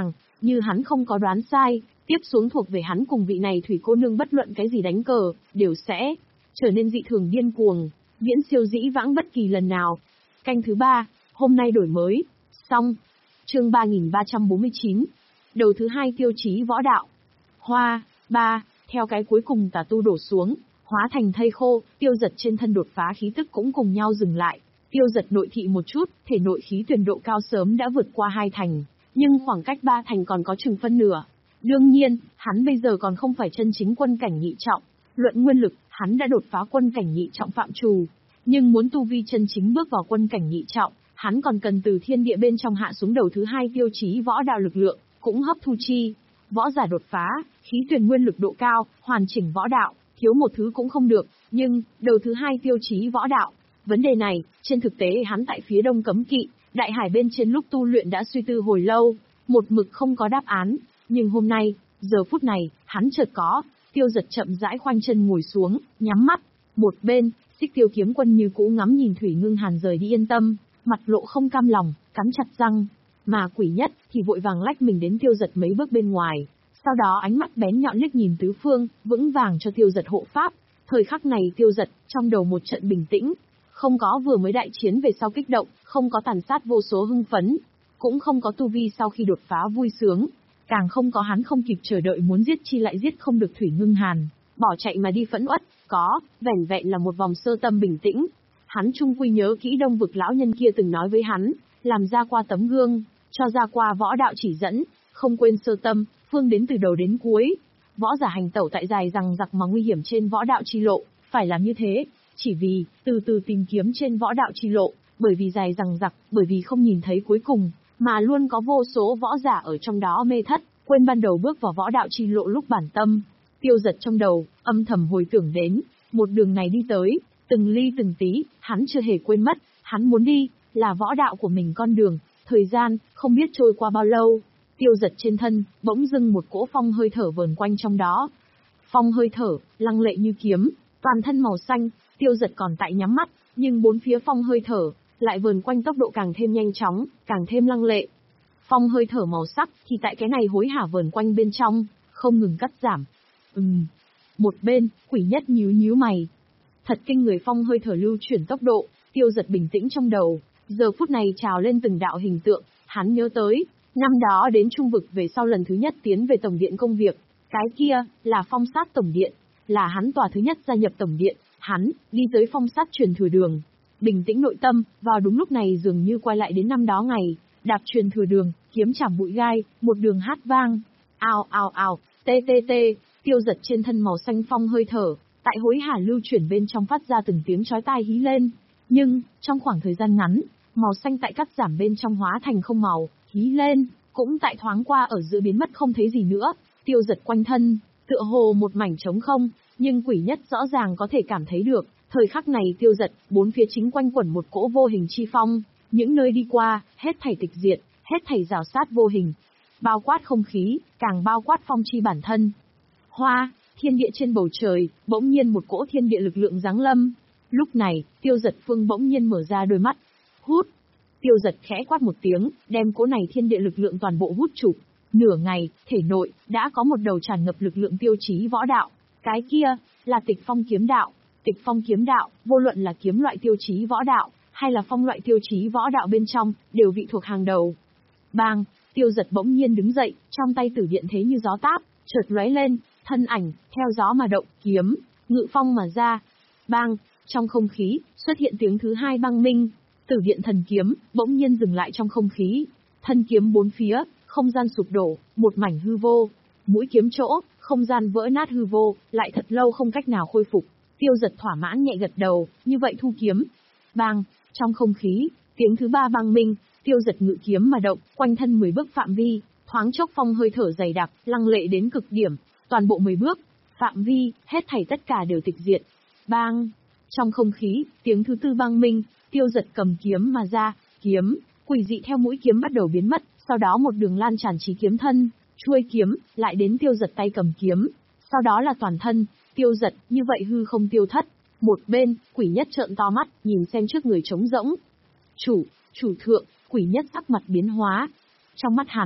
Như hắn không có đoán sai, tiếp xuống thuộc về hắn cùng vị này thủy cô nương bất luận cái gì đánh cờ, đều sẽ trở nên dị thường điên cuồng, viễn siêu dĩ vãng bất kỳ lần nào. Canh thứ ba, hôm nay đổi mới. Xong. Chương ba nghìn ba trăm bốn mươi chín. Đầu thứ hai tiêu chí võ đạo. Hoa, ba, theo cái cuối cùng tà tu đổ xuống, hóa thành thây khô, Tiêu Dật trên thân đột phá khí tức cũng cùng nhau dừng lại. Tiêu Dật nội thị một chút, thể nội khí tuyển độ cao sớm đã vượt qua hai thành, nhưng khoảng cách ba thành còn có chừng phân nửa. Đương nhiên, hắn bây giờ còn không phải chân chính quân cảnh nhị trọng. Luận nguyên lực, hắn đã đột phá quân cảnh nhị trọng phạm trù. Nhưng muốn tu vi chân chính bước vào quân cảnh nhị trọng, hắn còn cần từ thiên địa bên trong hạ xuống đầu thứ hai tiêu chí võ đạo lực lượng, cũng hấp thu chi. Võ giả đột phá, khí tuyển nguyên lực độ cao, hoàn chỉnh võ đạo, thiếu một thứ cũng không được, nhưng, đầu thứ hai tiêu chí võ đạo. Vấn đề này, trên thực tế hắn tại phía đông cấm kỵ, đại hải bên trên lúc tu luyện đã suy tư hồi lâu, một mực không có đáp án, nhưng hôm nay, giờ phút này, hắn chợt có. Tiêu Dật chậm rãi khoanh chân ngồi xuống, nhắm mắt. Một bên, Xích Tiêu kiếm quân như cũ ngắm nhìn Thủy Ngưng Hàn rời đi yên tâm, mặt lộ không cam lòng, cắn chặt răng. Mà Quỷ Nhất thì vội vàng lách mình đến Tiêu Dật mấy bước bên ngoài, sau đó ánh mắt bén nhọn liếc nhìn tứ phương, vững vàng cho Tiêu Dật hộ pháp. Thời khắc này Tiêu Dật trong đầu một trận bình tĩnh, không có vừa mới đại chiến về sau kích động, không có tàn sát vô số hưng phấn, cũng không có tu vi sau khi đột phá vui sướng, càng không có hắn không kịp chờ đợi muốn giết chi lại giết không được Thủy Ngưng Hàn, bỏ chạy mà đi phẫn uất, có, vẻn vẹn là một vòng sơ tâm bình tĩnh. Hắn chung quy nhớ kỹ Đông Vực lão nhân kia từng nói với hắn, làm ra qua tấm gương, cho ra qua võ đạo chỉ dẫn, không quên sơ tâm, phương đến từ đầu đến cuối. Võ giả hành tẩu tại dài rằng giặc mà nguy hiểm trên võ đạo chi lộ, phải làm như thế, chỉ vì, từ từ tìm kiếm trên võ đạo chi lộ, bởi vì dài rằng giặc, bởi vì không nhìn thấy cuối cùng, mà luôn có vô số võ giả ở trong đó mê thất, quên ban đầu bước vào võ đạo chi lộ lúc bản tâm. Tiêu Dật trong đầu, âm thầm hồi tưởng đến, một đường này đi tới, từng ly từng tí, hắn chưa hề quên mất, hắn muốn đi, là võ đạo của mình con đường, thời gian, không biết trôi qua bao lâu. Tiêu Dật trên thân, bỗng dưng một cỗ phong hơi thở vờn quanh trong đó. Phong hơi thở, lăng lệ như kiếm, toàn thân màu xanh, Tiêu Dật còn tại nhắm mắt, nhưng bốn phía phong hơi thở, lại vờn quanh tốc độ càng thêm nhanh chóng, càng thêm lăng lệ. Phong hơi thở màu sắc, thì tại cái này hối hả vờn quanh bên trong, không ngừng cắt giảm. Ừm. Một bên, Quỷ Nhất nhíu nhíu mày. Thật kinh người phong hơi thở lưu chuyển tốc độ, Tiêu Dật bình tĩnh trong đầu, giờ phút này trào lên từng đạo hình tượng, hắn nhớ tới, năm đó đến Trung Vực về sau lần thứ nhất tiến về Tổng Điện công việc, cái kia, là phong sát Tổng Điện, là hắn tòa thứ nhất gia nhập Tổng Điện, hắn, đi tới phong sát truyền thừa đường. Bình tĩnh nội tâm, vào đúng lúc này dường như quay lại đến năm đó ngày, đạp truyền thừa đường, kiếm chảm bụi gai, một đường hát vang. Ào ào ào, tê tê tê, Tiêu Dật trên thân màu xanh phong hơi thở, tại hối hả lưu chuyển bên trong phát ra từng tiếng chói tai hí lên. Nhưng, trong khoảng thời gian ngắn, màu xanh tại cắt giảm bên trong hóa thành không màu, hí lên, cũng tại thoáng qua ở giữa biến mất không thấy gì nữa. Tiêu Dật quanh thân, tựa hồ một mảnh trống không, nhưng Quỷ Nhất rõ ràng có thể cảm thấy được, thời khắc này Tiêu Dật, bốn phía chính quanh quẩn một cỗ vô hình chi phong, những nơi đi qua, hết thảy tịch diệt, hết thảy rào sát vô hình, bao quát không khí, càng bao quát phong chi bản thân. Hoa, thiên địa trên bầu trời, bỗng nhiên một cỗ thiên địa lực lượng giáng lâm. Lúc này, Tiêu Dật phương bỗng nhiên mở ra đôi mắt. Hút. Tiêu Dật khẽ quát một tiếng, đem cỗ này thiên địa lực lượng toàn bộ hút chụp. Nửa ngày, thể nội, đã có một đầu tràn ngập lực lượng tiêu chí võ đạo. Cái kia, là tịch phong kiếm đạo. Tịch phong kiếm đạo, vô luận là kiếm loại tiêu chí võ đạo, hay là phong loại tiêu chí võ đạo bên trong, đều vị thuộc hàng đầu. Bang, Tiêu Dật bỗng nhiên đứng dậy, trong tay tử điện thế như gió táp, chợt lóe lên, thân ảnh, theo gió mà động, kiếm, ngự phong mà ra. Bang, trong không khí, xuất hiện tiếng thứ hai băng minh, tử điện thần kiếm, bỗng nhiên dừng lại trong không khí. Thân kiếm bốn phía, không gian sụp đổ, một mảnh hư vô. Mũi kiếm chỗ, không gian vỡ nát hư vô, lại thật lâu không cách nào khôi phục. Tiêu Dật thỏa mãn nhẹ gật đầu, như vậy thu kiếm. Bang, trong không khí, tiếng thứ ba băng minh, Tiêu Dật ngự kiếm mà động, quanh thân mười bước phạm vi, thoáng chốc phong hơi thở dày đặc, lăng lệ đến cực điểm, toàn bộ mười bước, phạm vi, hết thảy tất cả đều tịch diệt. Bang, trong không khí, tiếng thứ tư băng minh, Tiêu Dật cầm kiếm mà ra, kiếm, quỷ dị theo mũi kiếm bắt đầu biến mất, sau đó một đường lan tràn chí kiếm thân, chuôi kiếm, lại đến Tiêu Dật tay cầm kiếm, sau đó là toàn thân, Tiêu Dật, như vậy hư không tiêu thất. Một bên, Quỷ Nhất trợn to mắt, nhìn xem trước người trống rỗng. Chủ, chủ thượng, Quỷ Nhất sắc mặt biến hóa. Trong mắt hắn,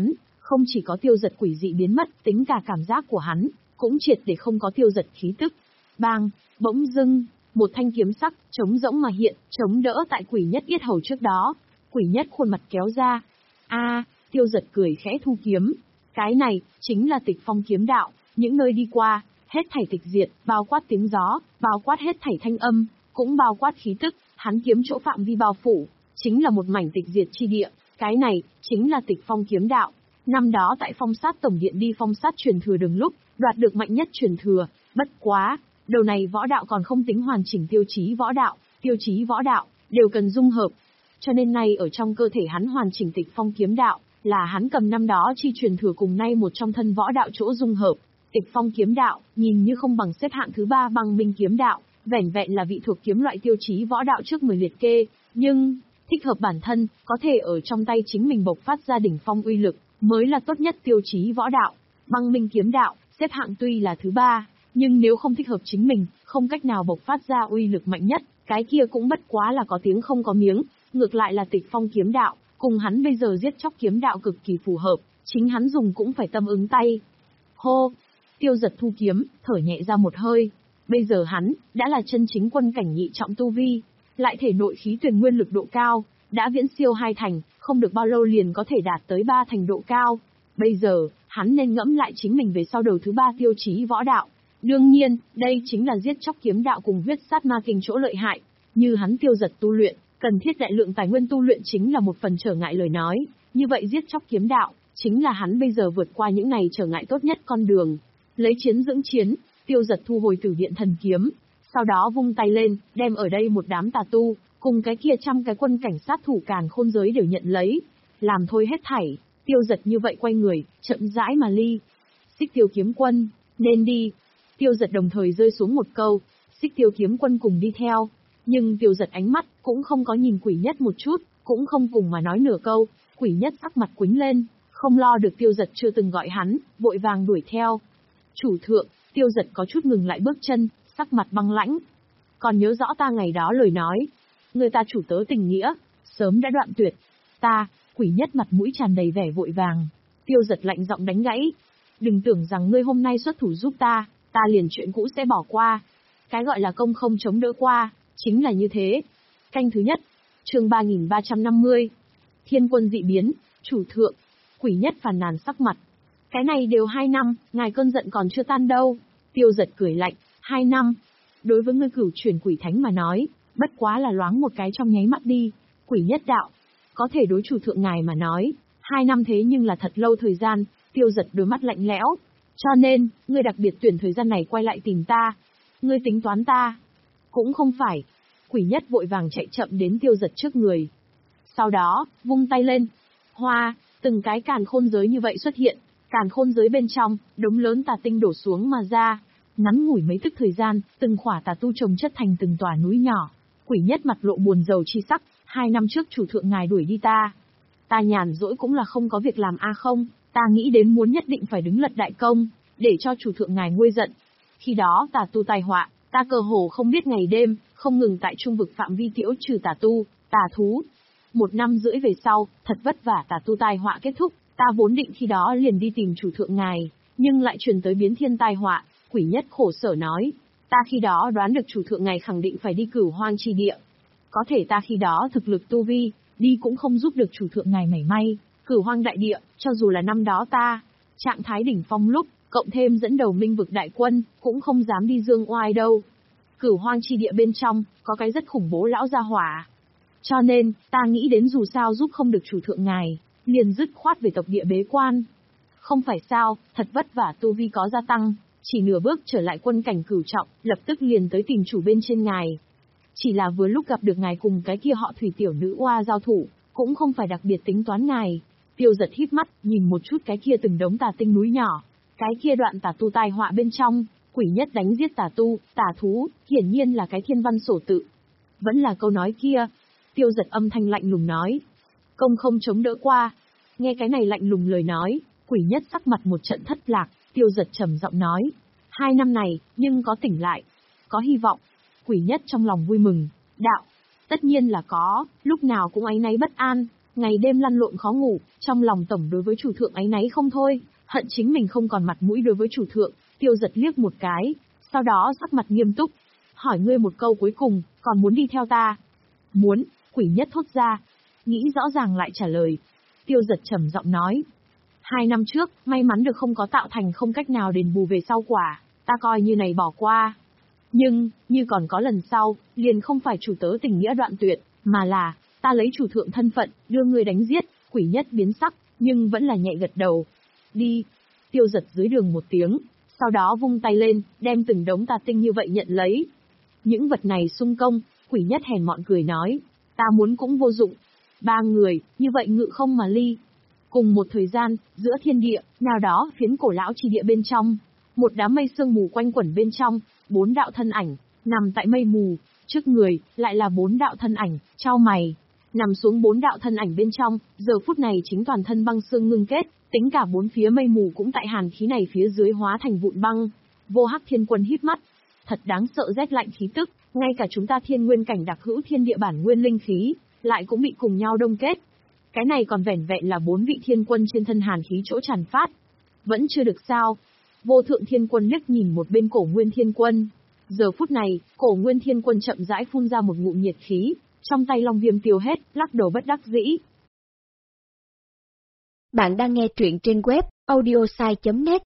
Không chỉ có tiêu giật quỷ dị biến mất, tính cả cảm giác của hắn, cũng triệt để không có tiêu giật khí tức. Bang, bỗng dưng, một thanh kiếm sắc, trống rỗng mà hiện, chống đỡ tại quỷ nhất yết hầu trước đó. Quỷ nhất khuôn mặt kéo ra. A, tiêu giật cười khẽ thu kiếm. Cái này, chính là tịch phong kiếm đạo, những nơi đi qua, hết thảy tịch diệt, bao quát tiếng gió, bao quát hết thảy thanh âm, cũng bao quát khí tức, hắn kiếm chỗ phạm vi bao phủ, chính là một mảnh tịch diệt chi địa, cái này, chính là tịch phong kiếm đạo. Năm đó tại phong sát tổng điện đi phong sát truyền thừa đường lúc, đoạt được mạnh nhất truyền thừa, bất quá, đầu này võ đạo còn không tính hoàn chỉnh tiêu chí võ đạo, tiêu chí võ đạo, đều cần dung hợp. Cho nên nay ở trong cơ thể hắn hoàn chỉnh tịch phong kiếm đạo, là hắn cầm năm đó chi truyền thừa cùng nay một trong thân võ đạo chỗ dung hợp. Tịch phong kiếm đạo, nhìn như không bằng xếp hạng thứ ba băng minh kiếm đạo, vẻn vẹn là vị thuộc kiếm loại tiêu chí võ đạo trước mười liệt kê, nhưng, thích hợp bản thân, có thể ở trong tay chính mình bộc phát ra đỉnh phong uy lực, mới là tốt nhất tiêu chí võ đạo. Băng minh kiếm đạo, xếp hạng tuy là thứ ba, nhưng nếu không thích hợp chính mình, không cách nào bộc phát ra uy lực mạnh nhất, cái kia cũng bất quá là có tiếng không có miếng, ngược lại là tịch phong kiếm đạo, cùng hắn bây giờ giết chóc kiếm đạo cực kỳ phù hợp, chính hắn dùng cũng phải tâm ứng tay. Hô! Tiêu giật thu kiếm, thở nhẹ ra một hơi. Bây giờ hắn, đã là chân chính quân cảnh nhị trọng tu vi, lại thể nội khí tuyền nguyên lực độ cao, đã viễn siêu hai thành, không được bao lâu liền có thể đạt tới ba thành độ cao. Bây giờ, hắn nên ngẫm lại chính mình về sau đầu thứ ba tiêu chí võ đạo. Đương nhiên, đây chính là giết chóc kiếm đạo cùng huyết sát ma kinh chỗ lợi hại. Như hắn tiêu giật tu luyện, cần thiết đại lượng tài nguyên tu luyện chính là một phần trở ngại lời nói. Như vậy giết chóc kiếm đạo, chính là hắn bây giờ vượt qua những ngày trở ngại tốt nhất con đường. Lấy chiến dưỡng chiến, tiêu giật thu hồi tử điện thần kiếm. Sau đó vung tay lên, đem ở đây một đám tà tu, cùng cái kia trăm cái quân cảnh sát thủ càn khôn giới đều nhận lấy. Làm thôi hết thảy, tiêu giật như vậy quay người, chậm rãi mà ly. Xích tiêu kiếm quân, nên đi. Tiêu giật đồng thời rơi xuống một câu, xích tiêu kiếm quân cùng đi theo. Nhưng tiêu giật ánh mắt, cũng không có nhìn quỷ nhất một chút, cũng không cùng mà nói nửa câu, quỷ nhất sắc mặt quính lên, không lo được tiêu giật chưa từng gọi hắn, vội vàng đuổi theo. Chủ thượng, tiêu giật có chút ngừng lại bước chân, sắc mặt băng lãnh. Còn nhớ rõ ta ngày đó lời nói, người ta chủ tớ tình nghĩa, sớm đã đoạn tuyệt. Ta, quỷ nhất mặt mũi tràn đầy vẻ vội vàng. Tiêu giật lạnh giọng đánh gãy. Đừng tưởng rằng ngươi hôm nay xuất thủ giúp ta, ta liền chuyện cũ sẽ bỏ qua. Cái gọi là công không chống đỡ qua, chính là như thế. Canh thứ nhất, chương ba nghìn ba trăm năm mươi. Thiên quân dị biến, chủ thượng. Quỷ nhất phàn nàn sắc mặt. Cái này đều hai năm, ngài cơn giận còn chưa tan đâu. Tiêu giật cười lạnh, hai năm. Đối với ngươi cửu chuyển quỷ thánh mà nói, bất quá là loáng một cái trong nháy mắt đi. Quỷ nhất đạo, có thể đối chủ thượng ngài mà nói, hai năm thế nhưng là thật lâu thời gian. Tiêu giật đôi mắt lạnh lẽo. Cho nên, ngươi đặc biệt tuyển thời gian này quay lại tìm ta. Ngươi tính toán ta. Cũng không phải. Quỷ nhất vội vàng chạy chậm đến tiêu giật trước người. Sau đó, vung tay lên. Hoa, từng cái càn khôn giới như vậy xuất hiện. Càn khôn giới bên trong, đống lớn tà tinh đổ xuống mà ra. Ngắn ngủi mấy tức thời gian, từng khỏa tà tu trồng chất thành từng tòa núi nhỏ. Quỷ nhất mặt lộ buồn rầu chi sắc. Hai năm trước chủ thượng ngài đuổi đi ta. Ta nhàn rỗi cũng là không có việc làm a không. Ta nghĩ đến muốn nhất định phải đứng lật đại công, để cho chủ thượng ngài nguôi giận. Khi đó tà tu tai họa, ta cơ hồ không biết ngày đêm, không ngừng tại trung vực phạm vi tiễu trừ tà tu, tà thú. Một năm rưỡi về sau, thật vất vả tà tu tai họa kết thúc, ta vốn định khi đó liền đi tìm chủ thượng ngài, nhưng lại truyền tới biến thiên tai họa. Quỷ nhất khổ sở nói, ta khi đó đoán được chủ thượng ngài khẳng định phải đi cửu hoang chi địa. Có thể ta khi đó thực lực tu vi, đi cũng không giúp được chủ thượng ngài mảy may. Cửu hoang đại địa, cho dù là năm đó ta, trạng thái đỉnh phong lúc, cộng thêm dẫn đầu minh vực đại quân, cũng không dám đi dương oai đâu. Cửu hoang chi địa bên trong, có cái rất khủng bố lão gia hỏa. Cho nên, ta nghĩ đến dù sao giúp không được chủ thượng ngài, liền dứt khoát về tộc địa bế quan. Không phải sao, thật vất vả tu vi có gia tăng, chỉ nửa bước trở lại quân cảnh cửu trọng, lập tức liền tới tìm chủ bên trên ngài. Chỉ là vừa lúc gặp được ngài cùng cái kia họ thủy tiểu nữ oa giao thủ, cũng không phải đặc biệt tính toán ngài. Tiêu giật híp mắt, nhìn một chút cái kia từng đống tà tinh núi nhỏ. Cái kia đoạn tà tu tai họa bên trong, quỷ nhất đánh giết tà tu, tà thú, hiển nhiên là cái thiên văn sổ tự. Vẫn là câu nói kia. Tiêu giật âm thanh lạnh lùng nói. Công không chống đỡ qua. Nghe cái này lạnh lùng lời nói, quỷ nhất sắc mặt một trận thất lạc, tiêu giật trầm giọng nói. Hai năm này, nhưng có tỉnh lại. Có hy vọng. Quỷ nhất trong lòng vui mừng. Đạo. Tất nhiên là có, lúc nào cũng áy náy bất an. ngày đêm lăn lộn khó ngủ, trong lòng tổng đối với chủ thượng áy náy không thôi, hận chính mình không còn mặt mũi đối với chủ thượng. Tiêu Giật liếc một cái, sau đó sắc mặt nghiêm túc, hỏi ngươi một câu cuối cùng, còn muốn đi theo ta? Muốn, Quỷ Nhất thốt ra, nghĩ rõ ràng lại trả lời. Tiêu Giật trầm giọng nói, hai năm trước, may mắn được không có tạo thành không cách nào đền bù về sau quả, ta coi như này bỏ qua. Nhưng, như còn có lần sau, liền không phải chủ tớ tình nghĩa đoạn tuyệt, mà là, ta lấy chủ thượng thân phận, đưa ngươi đánh giết. Quỷ Nhất biến sắc, nhưng vẫn là nhẹ gật đầu. Đi. Tiêu Giật dưới đường một tiếng, sau đó vung tay lên, đem từng đống tà tinh như vậy nhận lấy. Những vật này sung công, Quỷ Nhất hèn mọn cười nói, ta muốn cũng vô dụng. Ba người, như vậy ngự không mà ly. Cùng một thời gian, giữa thiên địa, nào đó phiến cổ lão trì địa bên trong, một đám mây sương mù quanh quẩn bên trong, bốn đạo thân ảnh, nằm tại mây mù, trước người, lại là bốn đạo thân ảnh, chau mày. Nằm xuống bốn đạo thân ảnh bên trong, giờ phút này chính toàn thân băng xương ngưng kết, tính cả bốn phía mây mù cũng tại hàn khí này phía dưới hóa thành vụn băng. Vô Hắc Thiên Quân híp mắt, thật đáng sợ rét lạnh khí tức, ngay cả chúng ta thiên nguyên cảnh đặc hữu thiên địa bản nguyên linh khí, lại cũng bị cùng nhau đông kết. Cái này còn vẻn vẹn là bốn vị thiên quân trên thân hàn khí chỗ tràn phát. Vẫn chưa được sao. Vô Thượng Thiên Quân liếc nhìn một bên Cổ Nguyên Thiên Quân. Giờ phút này, Cổ Nguyên Thiên Quân chậm rãi phun ra một ngụm nhiệt khí, trong tay long viêm tiêu hết, lắc đầu bất đắc dĩ. Bạn đang nghe truyện trên web audiosai chấm net.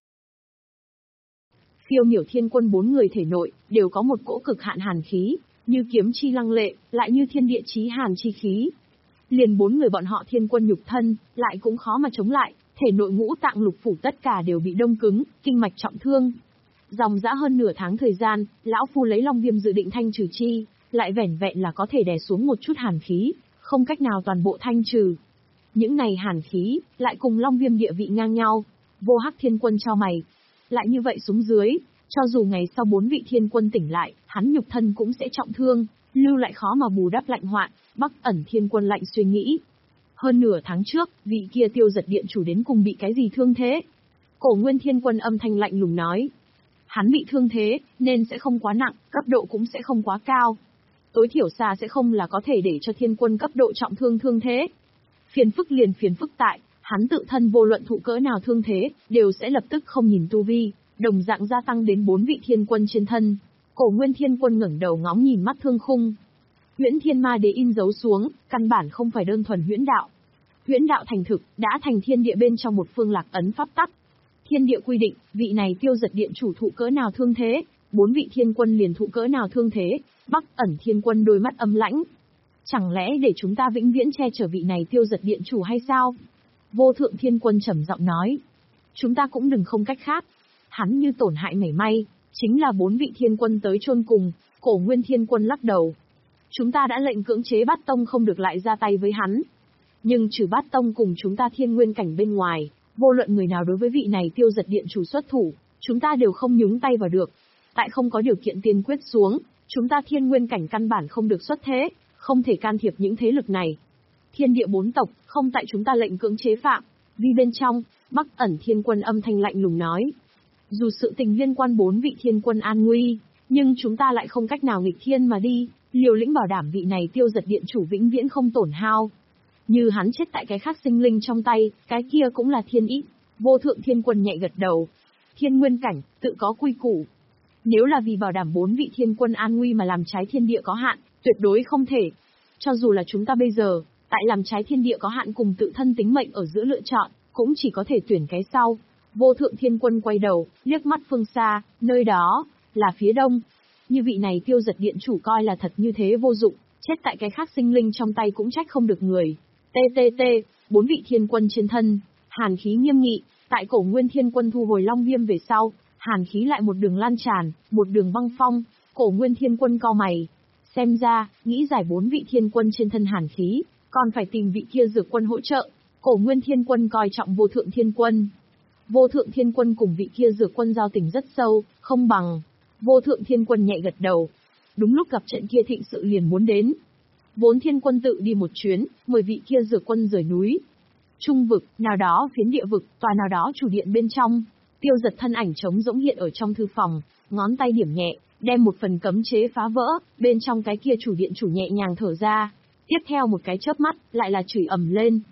Phiêu Miểu Thiên Quân bốn người thể nội, đều có một cỗ cực hạn hàn khí, như kiếm chi lăng lệ, lại như thiên địa chí hàn chi khí. Liền bốn người bọn họ thiên quân nhục thân, lại cũng khó mà chống lại, thể nội ngũ tạng lục phủ tất cả đều bị đông cứng, kinh mạch trọng thương. Dòng dã hơn nửa tháng thời gian, lão phu lấy long viêm dự định thanh trừ chi, lại vẻn vẹn là có thể đè xuống một chút hàn khí, không cách nào toàn bộ thanh trừ. Những này hàn khí, lại cùng long viêm địa vị ngang nhau. Vô Hắc Thiên Quân cho mày. Lại như vậy xuống dưới, cho dù ngày sau bốn vị thiên quân tỉnh lại, hắn nhục thân cũng sẽ trọng thương, lưu lại khó mà bù đắp lạnh hoạn. Bắc Ẩn Thiên Quân lạnh suy nghĩ. Hơn nửa tháng trước, vị kia Tiêu Giật điện chủ đến cùng bị cái gì thương thế? Cổ Nguyên Thiên Quân âm thanh lạnh lùng nói. Hắn bị thương thế, nên sẽ không quá nặng, cấp độ cũng sẽ không quá cao. Tối thiểu xa sẽ không là có thể để cho thiên quân cấp độ trọng thương thương thế. Phiền phức liền phiền phức tại, hắn tự thân vô luận thụ cỡ nào thương thế, đều sẽ lập tức không nhìn tu vi, đồng dạng gia tăng đến bốn vị thiên quân trên thân. Cổ Nguyên Thiên Quân ngẩng đầu ngóng nhìn mắt thương khung. Huyễn Thiên Ma Đế in dấu xuống, căn bản không phải đơn thuần huyễn đạo. Huyễn đạo thành thực, đã thành thiên địa bên trong một phương lạc ấn pháp tắc. Thiên địa quy định, vị này Tiêu Giật điện chủ thụ cỡ nào thương thế, bốn vị thiên quân liền thụ cỡ nào thương thế. Bắc Ẩn Thiên Quân đôi mắt âm lãnh. Chẳng lẽ để chúng ta vĩnh viễn che chở vị này Tiêu Giật điện chủ hay sao? Vô Thượng Thiên Quân trầm giọng nói. Chúng ta cũng đừng không cách khác. Hắn như tổn hại mảy may, chính là bốn vị thiên quân tới chôn cùng. Cổ Nguyên Thiên Quân lắc đầu. Chúng ta đã lệnh cưỡng chế Bát Tông không được lại ra tay với hắn. Nhưng trừ Bát Tông cùng chúng ta thiên nguyên cảnh bên ngoài, vô luận người nào đối với vị này Tiêu Giật điện chủ xuất thủ, chúng ta đều không nhúng tay vào được. Tại không có điều kiện tiên quyết xuống, chúng ta thiên nguyên cảnh căn bản không được xuất thế, không thể can thiệp những thế lực này. Thiên địa bốn tộc, không tại chúng ta lệnh cưỡng chế phạm. Vì bên trong, Bắc Ẩn Thiên Quân âm thanh lạnh lùng nói. Dù sự tình liên quan bốn vị thiên quân an nguy, nhưng chúng ta lại không cách nào nghịch thiên mà đi, liều lĩnh bảo đảm vị này Tiêu Giật điện chủ vĩnh viễn không tổn hao. Như hắn chết tại cái khác sinh linh trong tay, cái kia cũng là thiên ý. Vô Thượng Thiên Quân nhẹ gật đầu. Thiên nguyên cảnh, tự có quy củ. Nếu là vì bảo đảm bốn vị thiên quân an nguy mà làm trái thiên địa có hạn, tuyệt đối không thể. Cho dù là chúng ta bây giờ, tại làm trái thiên địa có hạn cùng tự thân tính mệnh ở giữa lựa chọn, cũng chỉ có thể tuyển cái sau. Vô Thượng Thiên Quân quay đầu, liếc mắt phương xa, nơi đó, là phía đông. Như vị này Tiêu Giật điện chủ coi là thật như thế vô dụng, chết tại cái khác sinh linh trong tay cũng trách không được người. tê tê tê, bốn vị thiên quân trên thân, hàn khí nghiêm nghị, tại Cổ Nguyên Thiên Quân thu hồi long viêm về sau, hàn khí lại một đường lan tràn, một đường băng phong. Cổ Nguyên Thiên Quân cau mày. Xem ra, nghĩ giải bốn vị thiên quân trên thân hàn khí, còn phải tìm vị kia dược quân hỗ trợ. Cổ Nguyên Thiên Quân coi trọng Vô Thượng Thiên Quân. Vô Thượng Thiên Quân cùng vị kia dược quân giao tình rất sâu, không bằng. Vô Thượng Thiên Quân nhẹ gật đầu. Đúng lúc gặp trận kia thịnh sự liền muốn đến. Vốn Thiên Quân tự đi một chuyến, mời vị kia dược quân rời núi. Trung vực, nào đó phiến địa vực, tòa nào đó chủ điện bên trong. Tiêu Giật thân ảnh trống rỗng hiện ở trong thư phòng, ngón tay điểm nhẹ, đem một phần cấm chế phá vỡ, bên trong cái kia chủ điện chủ nhẹ nhàng thở ra. Tiếp theo một cái chớp mắt, lại là chửi ầm lên.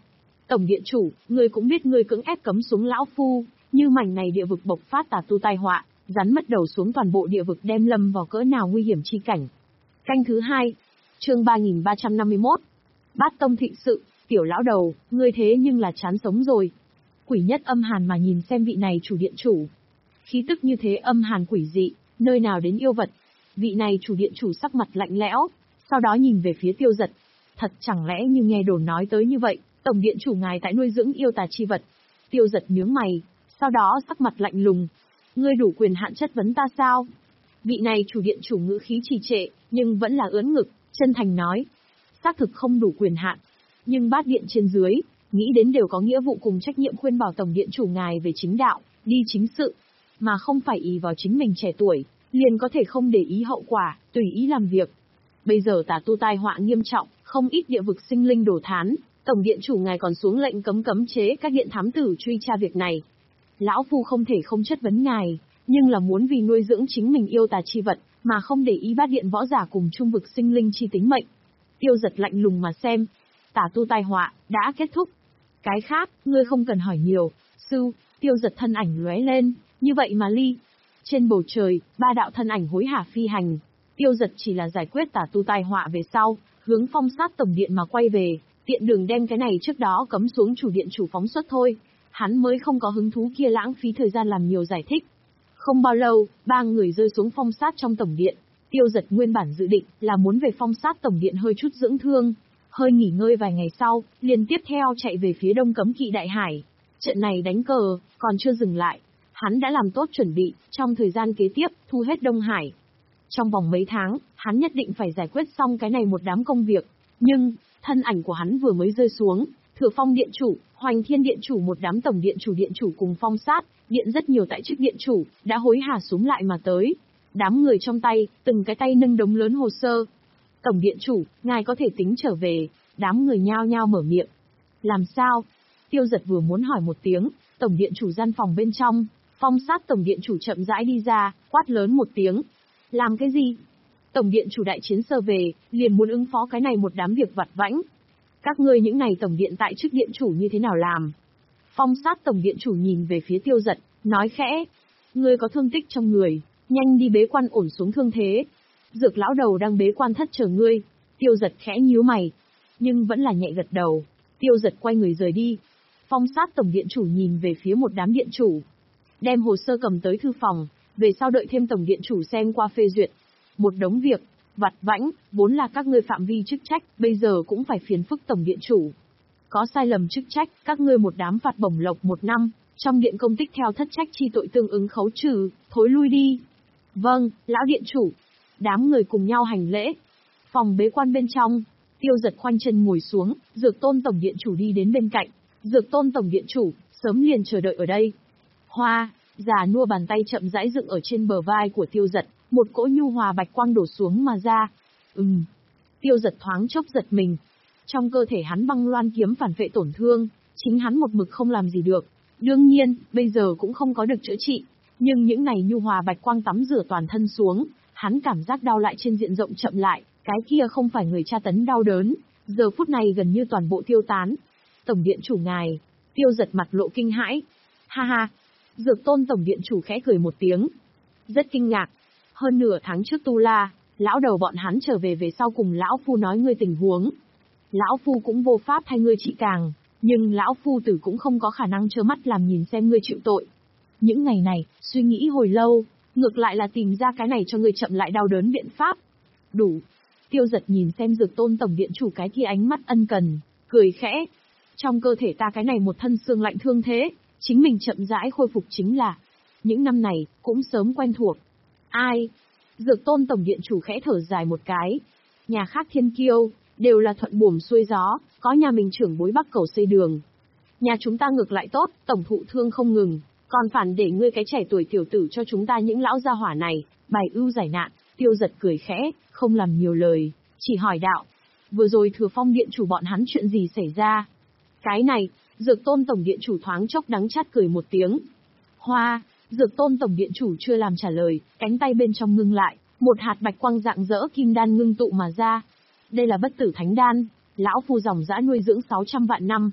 Tổng điện chủ, ngươi cũng biết ngươi cưỡng ép cấm xuống lão phu, như mảnh này địa vực bộc phát tà tu tai họa, rắn mất đầu xuống toàn bộ địa vực đem lâm vào cỡ nào nguy hiểm chi cảnh. Canh thứ hai, chương ba nghìn ba trăm năm mươi mốt. Bát tông thịnh sự, tiểu lão đầu, ngươi thế nhưng là chán sống rồi. Quỷ nhất âm hàn mà nhìn xem vị này chủ điện chủ. Khí tức như thế âm hàn quỷ dị, nơi nào đến yêu vật. Vị này chủ điện chủ sắc mặt lạnh lẽo, sau đó nhìn về phía Tiêu Giật. Thật chẳng lẽ như nghe đồn nói tới như vậy, tổng điện chủ ngài tại nuôi dưỡng yêu tà chi vật. Tiêu Giật nhướng mày, sau đó sắc mặt lạnh lùng. Ngươi đủ quyền hạn chất vấn ta sao? Vị này chủ điện chủ ngữ khí trì trệ, nhưng vẫn là ưỡn ngực, chân thành nói. Xác thực không đủ quyền hạn, nhưng bát điện trên dưới, nghĩ đến đều có nghĩa vụ cùng trách nhiệm khuyên bảo tổng điện chủ ngài về chính đạo, đi chính sự, mà không phải ý vào chính mình trẻ tuổi, liền có thể không để ý hậu quả, tùy ý làm việc. Bây giờ tà tu tai họa nghiêm trọng, không ít địa vực sinh linh đổ thán, tổng điện chủ ngài còn xuống lệnh cấm cấm chế các điện thám tử truy tra việc này. Lão phu không thể không chất vấn ngài, nhưng là muốn vì nuôi dưỡng chính mình yêu tà chi vật, mà không để ý bát điện võ giả cùng trung vực sinh linh chi tính mệnh. Tiêu Giật lạnh lùng mà xem, tà tu tai họa đã kết thúc. Cái khác, ngươi không cần hỏi nhiều. Sư, Tiêu Giật thân ảnh lóe lên, như vậy mà ly. Trên bầu trời, ba đạo thân ảnh hối hả phi hành. Tiêu Giật chỉ là giải quyết tà tu tai họa về sau, hướng phong sát tổng điện mà quay về, tiện đường đem cái này trước đó cấm xuống chủ điện chủ phóng xuất thôi. Hắn mới không có hứng thú kia lãng phí thời gian làm nhiều giải thích. Không bao lâu, ba người rơi xuống phong sát trong tổng điện. Tiêu Giật nguyên bản dự định là muốn về phong sát tổng điện hơi chút dưỡng thương, hơi nghỉ ngơi vài ngày sau, liền tiếp theo chạy về phía đông cấm kỵ đại hải. Trận này đánh cờ, còn chưa dừng lại. Hắn đã làm tốt chuẩn bị, trong thời gian kế tiếp, thu hết Đông Hải. Trong vòng mấy tháng, hắn nhất định phải giải quyết xong cái này một đám công việc. Nhưng, thân ảnh của hắn vừa mới rơi xuống, Thừa Phong điện chủ, Hoành Thiên điện chủ một đám tổng điện chủ điện chủ cùng phong sát, điện rất nhiều tại chức điện chủ, đã hối hả xuống lại mà tới. Đám người trong tay, từng cái tay nâng đống lớn hồ sơ. Tổng điện chủ, ngài có thể tính trở về, đám người nhao nhao mở miệng. Làm sao? Tiêu Giật vừa muốn hỏi một tiếng, tổng điện chủ gian phòng bên trong, phong sát tổng điện chủ chậm rãi đi ra, quát lớn một tiếng. Làm cái gì? Tổng điện chủ đại chiến sơ về, liền muốn ứng phó cái này một đám việc vặt vãnh. Các ngươi những này tổng điện tại chức điện chủ như thế nào làm? Phong sát tổng điện chủ nhìn về phía Tiêu Giật, nói khẽ. Ngươi có thương tích trong người, nhanh đi bế quan ổn xuống thương thế. Dược lão đầu đang bế quan thất chờ ngươi. Tiêu Giật khẽ nhíu mày, nhưng vẫn là nhẹ gật đầu. Tiêu Giật quay người rời đi. Phong sát tổng điện chủ nhìn về phía một đám điện chủ. Đem hồ sơ cầm tới thư phòng, về sau đợi thêm tổng điện chủ xem qua phê duyệt. Một đống việc, vặt vãnh, vốn là các ngươi phạm vi chức trách, bây giờ cũng phải phiền phức tổng điện chủ. Có sai lầm chức trách, các ngươi một đám phạt bổng lộc một năm, trong điện công tích theo thất trách chi tội tương ứng khấu trừ, thối lui đi. Vâng, lão điện chủ. Đám người cùng nhau hành lễ. Phòng bế quan bên trong, Tiêu Giật khoanh chân ngồi xuống, Dược Tôn tổng điện chủ đi đến bên cạnh. Dược Tôn tổng điện chủ, sớm liền chờ đợi ở đây. Hoa, già nua bàn tay chậm rãi dựng ở trên bờ vai của Tiêu Giật, một cỗ nhu hòa bạch quang đổ xuống mà ra. Ừm. Tiêu Giật thoáng chốc giật mình. Trong cơ thể hắn băng loan kiếm phản vệ tổn thương, chính hắn một mực không làm gì được. Đương nhiên, bây giờ cũng không có được chữa trị. Nhưng những này nhu hòa bạch quang tắm rửa toàn thân xuống, hắn cảm giác đau lại trên diện rộng chậm lại, cái kia không phải người tra tấn đau đớn, giờ phút này gần như toàn bộ tiêu tán. Tổng điện chủ ngài, Tiêu Giật mặt lộ kinh hãi. Ha ha, Dược Tôn tổng điện chủ khẽ cười một tiếng. Rất kinh ngạc, hơn nửa tháng trước Tu La, lão đầu bọn hắn trở về về sau cùng lão phu nói ngươi tình huống. Lão phu cũng vô pháp thay ngươi trị càng, nhưng lão phu tử cũng không có khả năng trơ mắt làm nhìn xem ngươi chịu tội. Những ngày này, suy nghĩ hồi lâu, ngược lại là tìm ra cái này cho ngươi chậm lại đau đớn biện pháp. Đủ. Tiêu Giật nhìn xem Dược Tôn tổng điện chủ cái kia ánh mắt ân cần, cười khẽ. Trong cơ thể ta cái này một thân xương lạnh thương thế, chính mình chậm rãi khôi phục chính là. Những năm này, cũng sớm quen thuộc. Ai? Dược Tôn tổng điện chủ khẽ thở dài một cái. Nhà khác thiên kiêu, đều là thuận buồm xuôi gió, có nhà mình trưởng bối bắc cầu xây đường. Nhà chúng ta ngược lại tốt, tổng thụ thương không ngừng, còn phản để ngươi cái trẻ tuổi tiểu tử cho chúng ta những lão gia hỏa này, bày ưu giải nạn. Tiêu Giật cười khẽ, không làm nhiều lời, chỉ hỏi đạo. Vừa rồi Thừa Phong điện chủ bọn hắn chuyện gì xảy ra? Cái này, Dược Tôn tổng điện chủ thoáng chốc đắng chát cười một tiếng. Hoa, Dược Tôn tổng điện chủ chưa làm trả lời, cánh tay bên trong ngưng lại, một hạt bạch quang rạng rỡ kim đan ngưng tụ mà ra. Đây là bất tử thánh đan, lão phu dòng dã nuôi dưỡng sáu trăm vạn năm.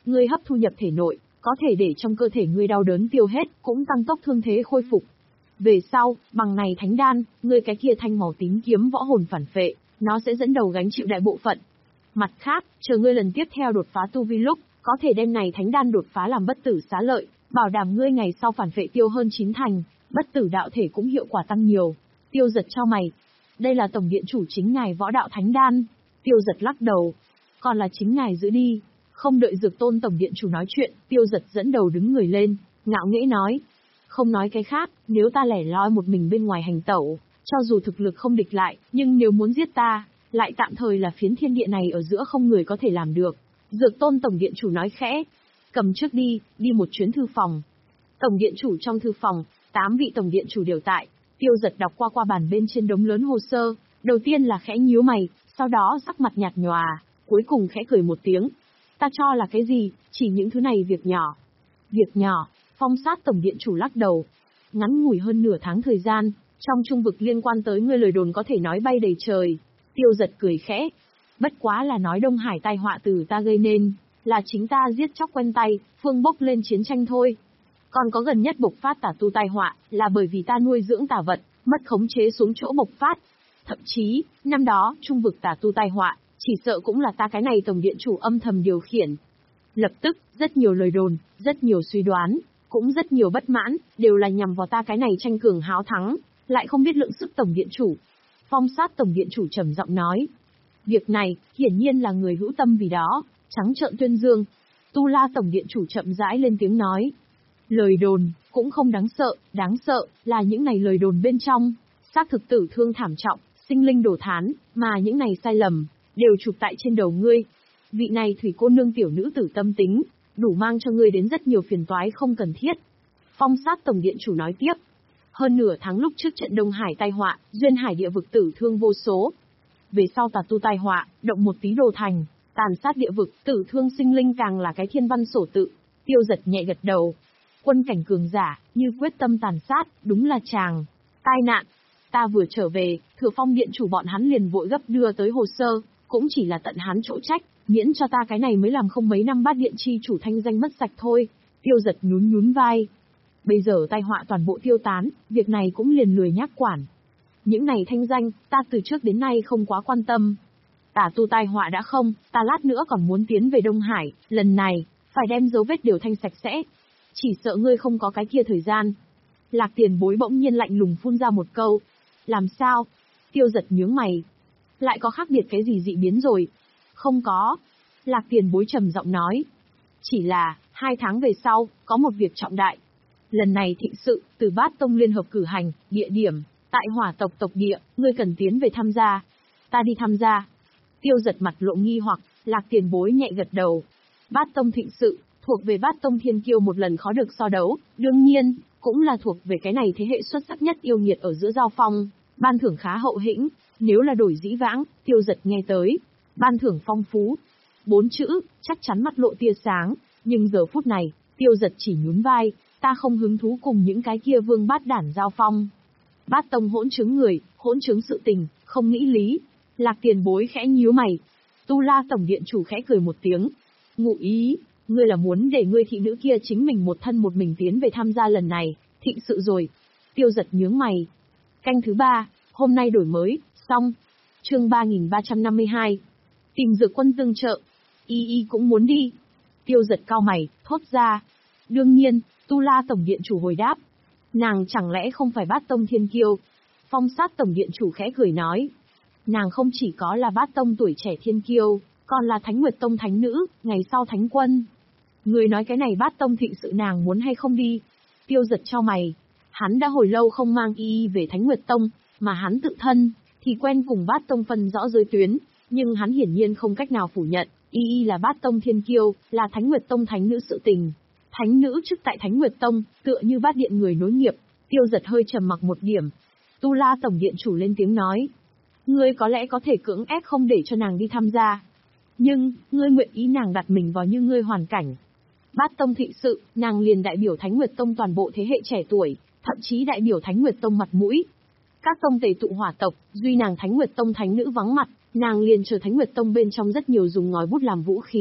ngươi hấp thu nhập thể nội, có thể để trong cơ thể ngươi đau đớn tiêu hết, cũng tăng tốc thương thế khôi phục. Về sau, bằng này thánh đan, ngươi cái kia thanh màu tím kiếm võ hồn phản phệ, nó sẽ dẫn đầu gánh chịu đại bộ phận. Mặt khác, chờ ngươi lần tiếp theo đột phá tu vi lúc, có thể đem này thánh đan đột phá làm bất tử xá lợi, bảo đảm ngươi ngày sau phản phệ tiêu hơn chín thành, bất tử đạo thể cũng hiệu quả tăng nhiều. Tiêu Giật chau mày. Đây là tổng điện chủ chính ngài võ đạo thánh đan. Tiêu Giật lắc đầu. Còn là chính ngài giữ đi. Không đợi Dược Tôn tổng điện chủ nói chuyện, Tiêu Giật dẫn đầu đứng người lên, ngạo nghễ nói. Không nói cái khác, nếu ta lẻ loi một mình bên ngoài hành tẩu, cho dù thực lực không địch lại, nhưng nếu muốn giết ta, lại tạm thời là phiến thiên địa này ở giữa không người có thể làm được. Dược Tôn tổng điện chủ nói khẽ. Cầm trước đi, đi một chuyến thư phòng. Tổng điện chủ trong thư phòng, tám vị tổng điện chủ đều tại. Tiêu Giật đọc qua qua bàn bên trên đống lớn hồ sơ, đầu tiên là khẽ nhíu mày, sau đó sắc mặt nhạt nhòa, cuối cùng khẽ cười một tiếng. Ta cho là cái gì, chỉ những thứ này việc nhỏ. Việc nhỏ, Phong Sát tổng điện chủ lắc đầu. Ngắn ngủi hơn nửa tháng thời gian, trong trung vực liên quan tới ngươi lời đồn có thể nói bay đầy trời. Tiêu Giật cười khẽ. Bất quá là nói Đông Hải tai họa từ ta gây nên, là chính ta giết chóc quen tay, phương bốc lên chiến tranh thôi. Còn có gần nhất bộc phát tà tu tai họa, là bởi vì ta nuôi dưỡng tà vật, mất khống chế xuống chỗ bộc phát. Thậm chí, năm đó, trung vực tà tu tai họa, chỉ sợ cũng là ta cái này tổng điện chủ âm thầm điều khiển. Lập tức, rất nhiều lời đồn, rất nhiều suy đoán, cũng rất nhiều bất mãn, đều là nhằm vào ta cái này tranh cường háo thắng, lại không biết lượng sức tổng điện chủ. Phong Sát tổng điện chủ trầm giọng nói. Việc này, hiển nhiên là người hữu tâm vì đó, trắng trợn tuyên dương. Tu La tổng điện chủ chậm rãi lên tiếng nói. Lời đồn, cũng không đáng sợ, đáng sợ, là những này lời đồn bên trong, xác thực tử thương thảm trọng, sinh linh đổ thán, mà những này sai lầm, đều chụp tại trên đầu ngươi. Vị này thủy cô nương tiểu nữ tử tâm tính, đủ mang cho ngươi đến rất nhiều phiền toái không cần thiết. Phong Sát tổng điện chủ nói tiếp. Hơn nửa tháng lúc trước trận Đông Hải tai họa, duyên hải địa vực tử thương vô số. Về sau tà tu tai họa, động một tí đồ thành, tàn sát địa vực, tử thương sinh linh càng là cái thiên văn sổ tự. Tiêu Giật nhẹ gật đầu. Quân cảnh cường giả, như quyết tâm tàn sát, đúng là chàng. Tai nạn. Ta vừa trở về, Thừa Phong điện chủ bọn hắn liền vội gấp đưa tới hồ sơ, cũng chỉ là tận hắn chỗ trách, miễn cho ta cái này mới làm không mấy năm bát điện chi chủ thanh danh mất sạch thôi. Tiêu Giật nhún nhún vai. Bây giờ tai họa toàn bộ tiêu tán, việc này cũng liền lười nhác quản. Những này thanh danh, ta từ trước đến nay không quá quan tâm. Tả tu tai họa đã không, ta lát nữa còn muốn tiến về Đông Hải, lần này, phải đem dấu vết đều thanh sạch sẽ. Chỉ sợ ngươi không có cái kia thời gian. Lạc Tiền Bối bỗng nhiên lạnh lùng phun ra một câu. Làm sao? Tiêu Giật nhướng mày. Lại có khác biệt cái gì dị biến rồi? Không có. Lạc Tiền Bối trầm giọng nói. Chỉ là, hai tháng về sau, có một việc trọng đại. Lần này thịnh sự, từ Bát Tông liên hợp cử hành, địa điểm, tại Hỏa tộc tộc địa, ngươi cần tiến về tham gia. Ta đi tham gia. Tiêu Giật mặt lộ nghi hoặc, Lạc Tiền Bối nhẹ gật đầu. Bát Tông thịnh sự, thuộc về Bát Tông thiên kiêu một lần khó được so đấu, đương nhiên, cũng là thuộc về cái này thế hệ xuất sắc nhất yêu nghiệt ở giữa giao phong, ban thưởng khá hậu hĩnh, nếu là đổi dĩ vãng, Tiêu Giật nghe tới, ban thưởng phong phú. Bốn chữ, chắc chắn mắt lộ tia sáng, nhưng giờ phút này, Tiêu Giật chỉ nhún vai, ta không hứng thú cùng những cái kia vương bát đản giao phong. Bát Tông hỗn chứng người, hỗn chứng sự tình, không nghĩ lý. Lạc Tiền Bối khẽ nhíu mày. Tu La tổng điện chủ khẽ cười một tiếng. Ngụ ý, ngươi là muốn để ngươi thị nữ kia chính mình một thân một mình tiến về tham gia lần này, thịnh sự rồi. Tiêu Giật nhướng mày. Canh thứ ba, hôm nay đổi mới, xong. Chương ba nghìn ba trăm năm mươi hai. Tìm Dược Quân tương trợ. Y Y cũng muốn đi. Tiêu Giật cau mày, thốt ra. Đương nhiên, Tu La tổng điện chủ hồi đáp. Nàng chẳng lẽ không phải Bát Tông thiên kiêu? Phong Sát tổng điện chủ khẽ cười nói. Nàng không chỉ có là Bát Tông tuổi trẻ thiên kiêu, còn là Thánh Nguyệt Tông thánh nữ, ngày sau thánh quân. Người nói cái này Bát Tông thịnh sự nàng muốn hay không đi? Tiêu Giật cho mày. Hắn đã hồi lâu không mang Y Y về Thánh Nguyệt Tông, mà hắn tự thân, thì quen cùng Bát Tông phân rõ giới tuyến, nhưng hắn hiển nhiên không cách nào phủ nhận, Y Y là Bát Tông thiên kiêu, là Thánh Nguyệt Tông thánh nữ sự tình. Thánh nữ chức tại Thánh Nguyệt Tông, tựa như bát điện người nối nghiệp. Tiêu Giật hơi trầm mặc một điểm. Tu La tổng điện chủ lên tiếng nói. Ngươi có lẽ có thể cưỡng ép không để cho nàng đi tham gia. Nhưng, ngươi nguyện ý nàng đặt mình vào như ngươi hoàn cảnh. Bát Tông thịnh sự, nàng liền đại biểu Thánh Nguyệt Tông toàn bộ thế hệ trẻ tuổi, thậm chí đại biểu Thánh Nguyệt Tông mặt mũi. Các tông tề tụ hỏa tộc, duy nàng Thánh Nguyệt Tông thánh nữ vắng mặt, nàng liền trở Thánh Nguyệt Tông bên trong rất nhiều dùng ngòi bút làm vũ khí,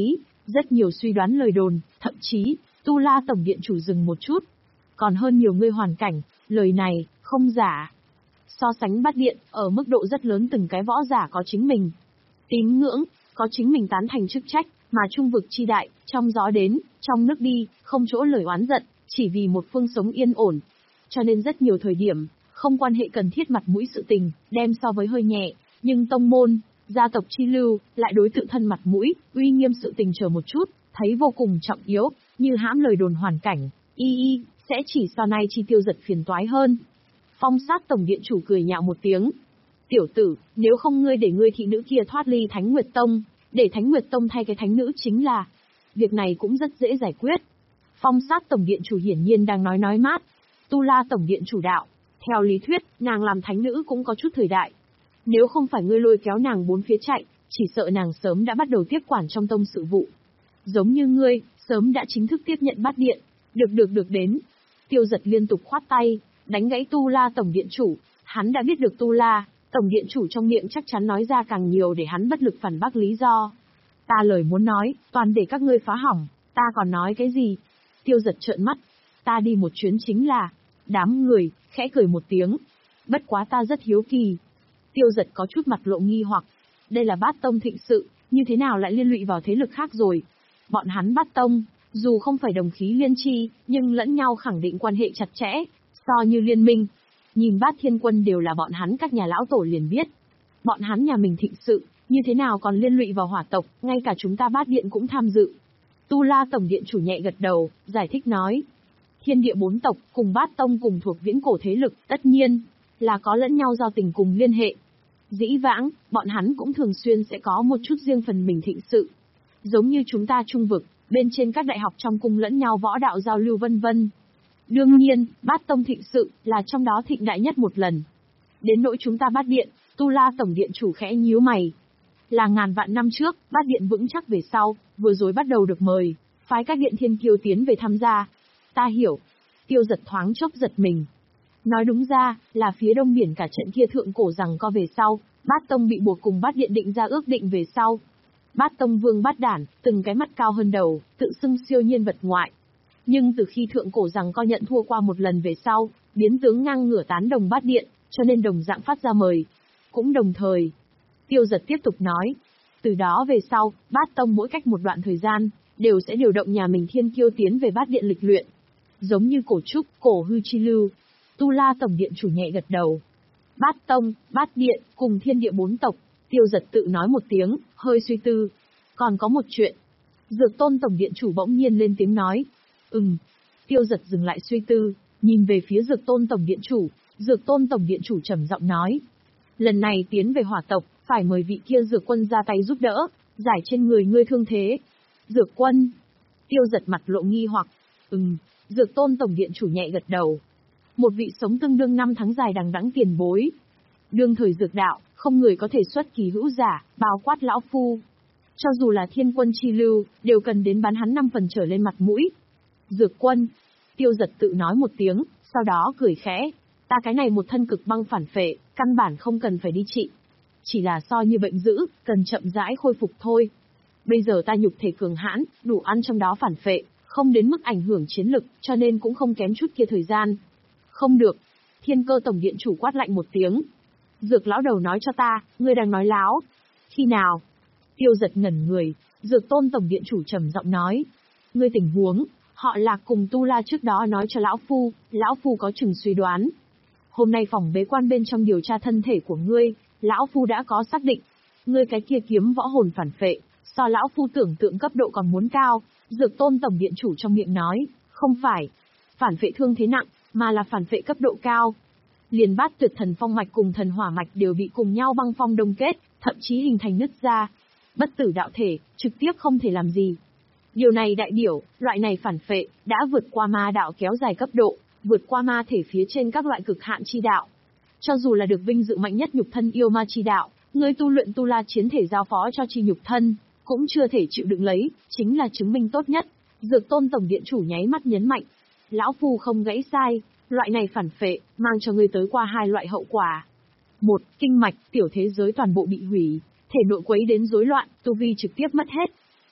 Rất nhiều suy đoán lời đồn, thậm chí, Tu La Tổng Điện Chủ dừng một chút. Còn hơn nhiều ngươi hoàn cảnh, lời này, không giả. So sánh Bát Điện, ở mức độ rất lớn từng cái võ giả có chính mình tín ngưỡng, có chính mình tán thành chức trách, mà trung vực chi đại, trong gió đến, trong nước đi, không chỗ lời oán giận, chỉ vì một phương sống yên ổn. Cho nên rất nhiều thời điểm, không quan hệ cần thiết mặt mũi sự tình, đem so với hơi nhẹ, nhưng tông môn, gia tộc chi lưu, lại đối tự thân mặt mũi, uy nghiêm sự tình chờ một chút, thấy vô cùng trọng yếu, như hãm lời đồn hoàn cảnh, y y, sẽ chỉ so nay chi tiêu giật phiền toái hơn. Phong Sát Tổng Điện Chủ cười nhạo một tiếng. Tiểu tử, nếu không ngươi để ngươi thị nữ kia thoát ly Thánh Nguyệt Tông, để Thánh Nguyệt Tông thay cái thánh nữ chính là. Việc này cũng rất dễ giải quyết. Phong Sát Tổng Điện Chủ hiển nhiên đang nói nói mát. Tu La Tổng Điện Chủ đạo. Theo lý thuyết, nàng làm thánh nữ cũng có chút thời đại. Nếu không phải ngươi lôi kéo nàng bốn phía chạy, chỉ sợ nàng sớm đã bắt đầu tiếp quản trong tông sự vụ. Giống như ngươi, sớm đã chính thức tiếp nhận Bát Điện. Được được được đến. Tiêu Giật liên tục khoát tay, đánh gãy Tu La Tổng Điện Chủ. Hắn đã biết được Tu La Tổng Điện Chủ trong miệng chắc chắn nói ra càng nhiều để hắn bất lực phản bác lý do. Ta lời muốn nói, toàn để các ngươi phá hỏng, ta còn nói cái gì? Tiêu Giật trợn mắt. Ta đi một chuyến chính là. Đám người, khẽ cười một tiếng. Bất quá ta rất hiếu kỳ. Tiêu Giật có chút mặt lộ nghi hoặc. Đây là Bát Tông thịnh sự, như thế nào lại liên lụy vào thế lực khác rồi? Bọn hắn Bát Tông, dù không phải đồng khí liên chi, nhưng lẫn nhau khẳng định quan hệ chặt chẽ, so như liên minh. Nhìn Bát Thiên Quân đều là bọn hắn các nhà lão tổ liền biết. Bọn hắn nhà mình thịnh sự, như thế nào còn liên lụy vào hỏa tộc, ngay cả chúng ta Bát Điện cũng tham dự. Tu La Tổng Điện Chủ nhẹ gật đầu, giải thích nói. Thiên địa bốn tộc, cùng Bát Tông cùng thuộc viễn cổ thế lực, tất nhiên, là có lẫn nhau giao tình cùng liên hệ. Dĩ vãng, bọn hắn cũng thường xuyên sẽ có một chút riêng phần mình thịnh sự. Giống như chúng ta trung vực, bên trên các đại học trong cung lẫn nhau võ đạo giao lưu vân vân. Đương nhiên, Bát Tông thịnh sự là trong đó thịnh đại nhất một lần. Đến nỗi chúng ta Bát Điện, Tu La Tổng Điện Chủ khẽ nhíu mày. Là ngàn vạn năm trước, Bát Điện vững chắc về sau, vừa rồi bắt đầu được mời, phái các điện thiên kiêu tiến về tham gia. Ta hiểu. Tiêu Giật thoáng chốc giật mình. Nói đúng ra, là phía đông biển cả trận kia thượng cổ rằng co về sau, Bát Tông bị buộc cùng Bát Điện định ra ước định về sau. Bát Tông vương Bát Đản, từng cái mắt cao hơn đầu, tự xưng siêu nhiên vật ngoại. Nhưng từ khi thượng cổ rằng co nhận thua qua một lần về sau, biến tướng ngang ngửa tán đồng Bát Điện, cho nên đồng dạng phát ra mời. Cũng đồng thời, Tiêu Giật tiếp tục nói, từ đó về sau, Bát Tông mỗi cách một đoạn thời gian, đều sẽ điều động nhà mình thiên kiêu tiến về Bát Điện lịch luyện. Giống như cổ trúc, cổ hư chi lưu. Tu La Tổng Điện Chủ nhẹ gật đầu. Bát Tông, Bát Điện, cùng thiên địa bốn tộc, Tiêu Giật tự nói một tiếng, hơi suy tư. Còn có một chuyện. Dược Tôn Tổng Điện Chủ bỗng nhiên lên tiếng nói. Ừm. Tiêu Giật dừng lại suy tư, nhìn về phía Dược Tôn Tổng Điện Chủ. Dược Tôn Tổng Điện Chủ trầm giọng nói. Lần này tiến về hỏa tộc, phải mời vị kia Dược Quân ra tay giúp đỡ, giải trên người ngươi thương thế. Dược Quân. Tiêu Giật mặt lộ nghi hoặc. Ừm. Dược Tôn Tổng Điện Chủ nhẹ gật đầu. Một vị sống tương đương năm tháng dài đằng đẵng tiền bối. Đương thời dược đạo, không người có thể xuất kỳ hữu giả, bao quát lão phu. Cho dù là thiên quân chi lưu, đều cần đến bán hắn năm phần trở lên mặt mũi. Dược Quân. Tiêu Giật tự nói một tiếng, sau đó cười khẽ. Ta cái này một thân cực băng phản phệ, căn bản không cần phải đi trị. Chỉ là so như bệnh dữ, cần chậm rãi khôi phục thôi. Bây giờ ta nhục thể cường hãn, đủ ăn trong đó phản phệ, không đến mức ảnh hưởng chiến lực, cho nên cũng không kém chút kia thời gian. Không được. Thiên Cơ Tổng Điện Chủ quát lạnh một tiếng. Dược lão đầu nói cho ta, ngươi đang nói láo. Khi nào? Tiêu Giật ngẩn người, Dược Tôn Tổng Điện Chủ trầm giọng nói. Ngươi tình huống, họ Lạc cùng Tu La trước đó nói cho lão phu, lão phu có chừng suy đoán. Hôm nay phòng bế quan bên trong điều tra thân thể của ngươi, lão phu đã có xác định. Ngươi cái kia kiếm võ hồn phản phệ, so lão phu tưởng tượng cấp độ còn muốn cao. Dược Tôn Tổng Điện Chủ trong miệng nói, không phải phản phệ thương thế nặng, mà là phản phệ cấp độ cao. Liền Bát Tuyệt Thần Phong mạch cùng Thần Hỏa mạch đều bị cùng nhau băng phong đông kết, thậm chí hình thành nứt ra. Bất tử đạo thể, trực tiếp không thể làm gì. Điều này đại biểu, loại này phản phệ, đã vượt qua ma đạo kéo dài cấp độ, vượt qua ma thể phía trên các loại cực hạn chi đạo. Cho dù là được vinh dự mạnh nhất nhục thân yêu ma chi đạo, người tu luyện tu la chiến thể giao phó cho chi nhục thân, cũng chưa thể chịu đựng lấy, chính là chứng minh tốt nhất. Dược Tôn Tổng Điện Chủ nháy mắt nhấn mạnh. Lão phu không gãy sai, loại này phản phệ, mang cho ngươi tới qua hai loại hậu quả. Một, kinh mạch, tiểu thế giới toàn bộ bị hủy, thể nội quấy đến rối loạn, tu vi trực tiếp mất hết.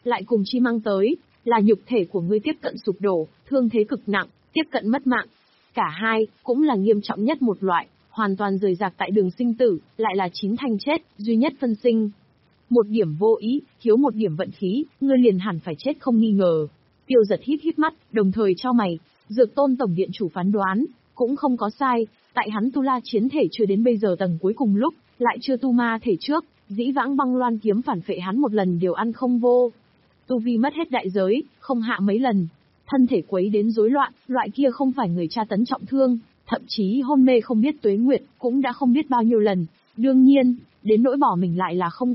lại cùng chi mang tới, là nhục thể của ngươi tiếp cận sụp đổ, thương thế cực nặng, tiếp cận mất mạng. Cả hai, cũng là nghiêm trọng nhất một loại, hoàn toàn rời rạc tại đường sinh tử, lại là chín thành chết, duy nhất phân sinh. Một điểm vô ý, thiếu một điểm vận khí, ngươi liền hẳn phải chết không nghi ngờ. Tiêu Giật híp híp mắt, đồng thời chau mày, Dược Tôn tổng điện chủ phán đoán, cũng không có sai, tại hắn tu la chiến thể chưa đến bây giờ tầng cuối cùng lúc, lại chưa tu ma thể trước, dĩ vãng băng loan kiếm phản phệ hắn một lần đều ăn không vô. Tu vi mất hết đại giới, không hạ mấy lần, thân thể quấy đến rối loạn, loại kia không phải người tra tấn trọng thương, thậm chí hôn mê không biết tuế nguyệt, cũng đã không biết bao nhiêu lần. Đương nhiên, đến nỗi bỏ mình lại là không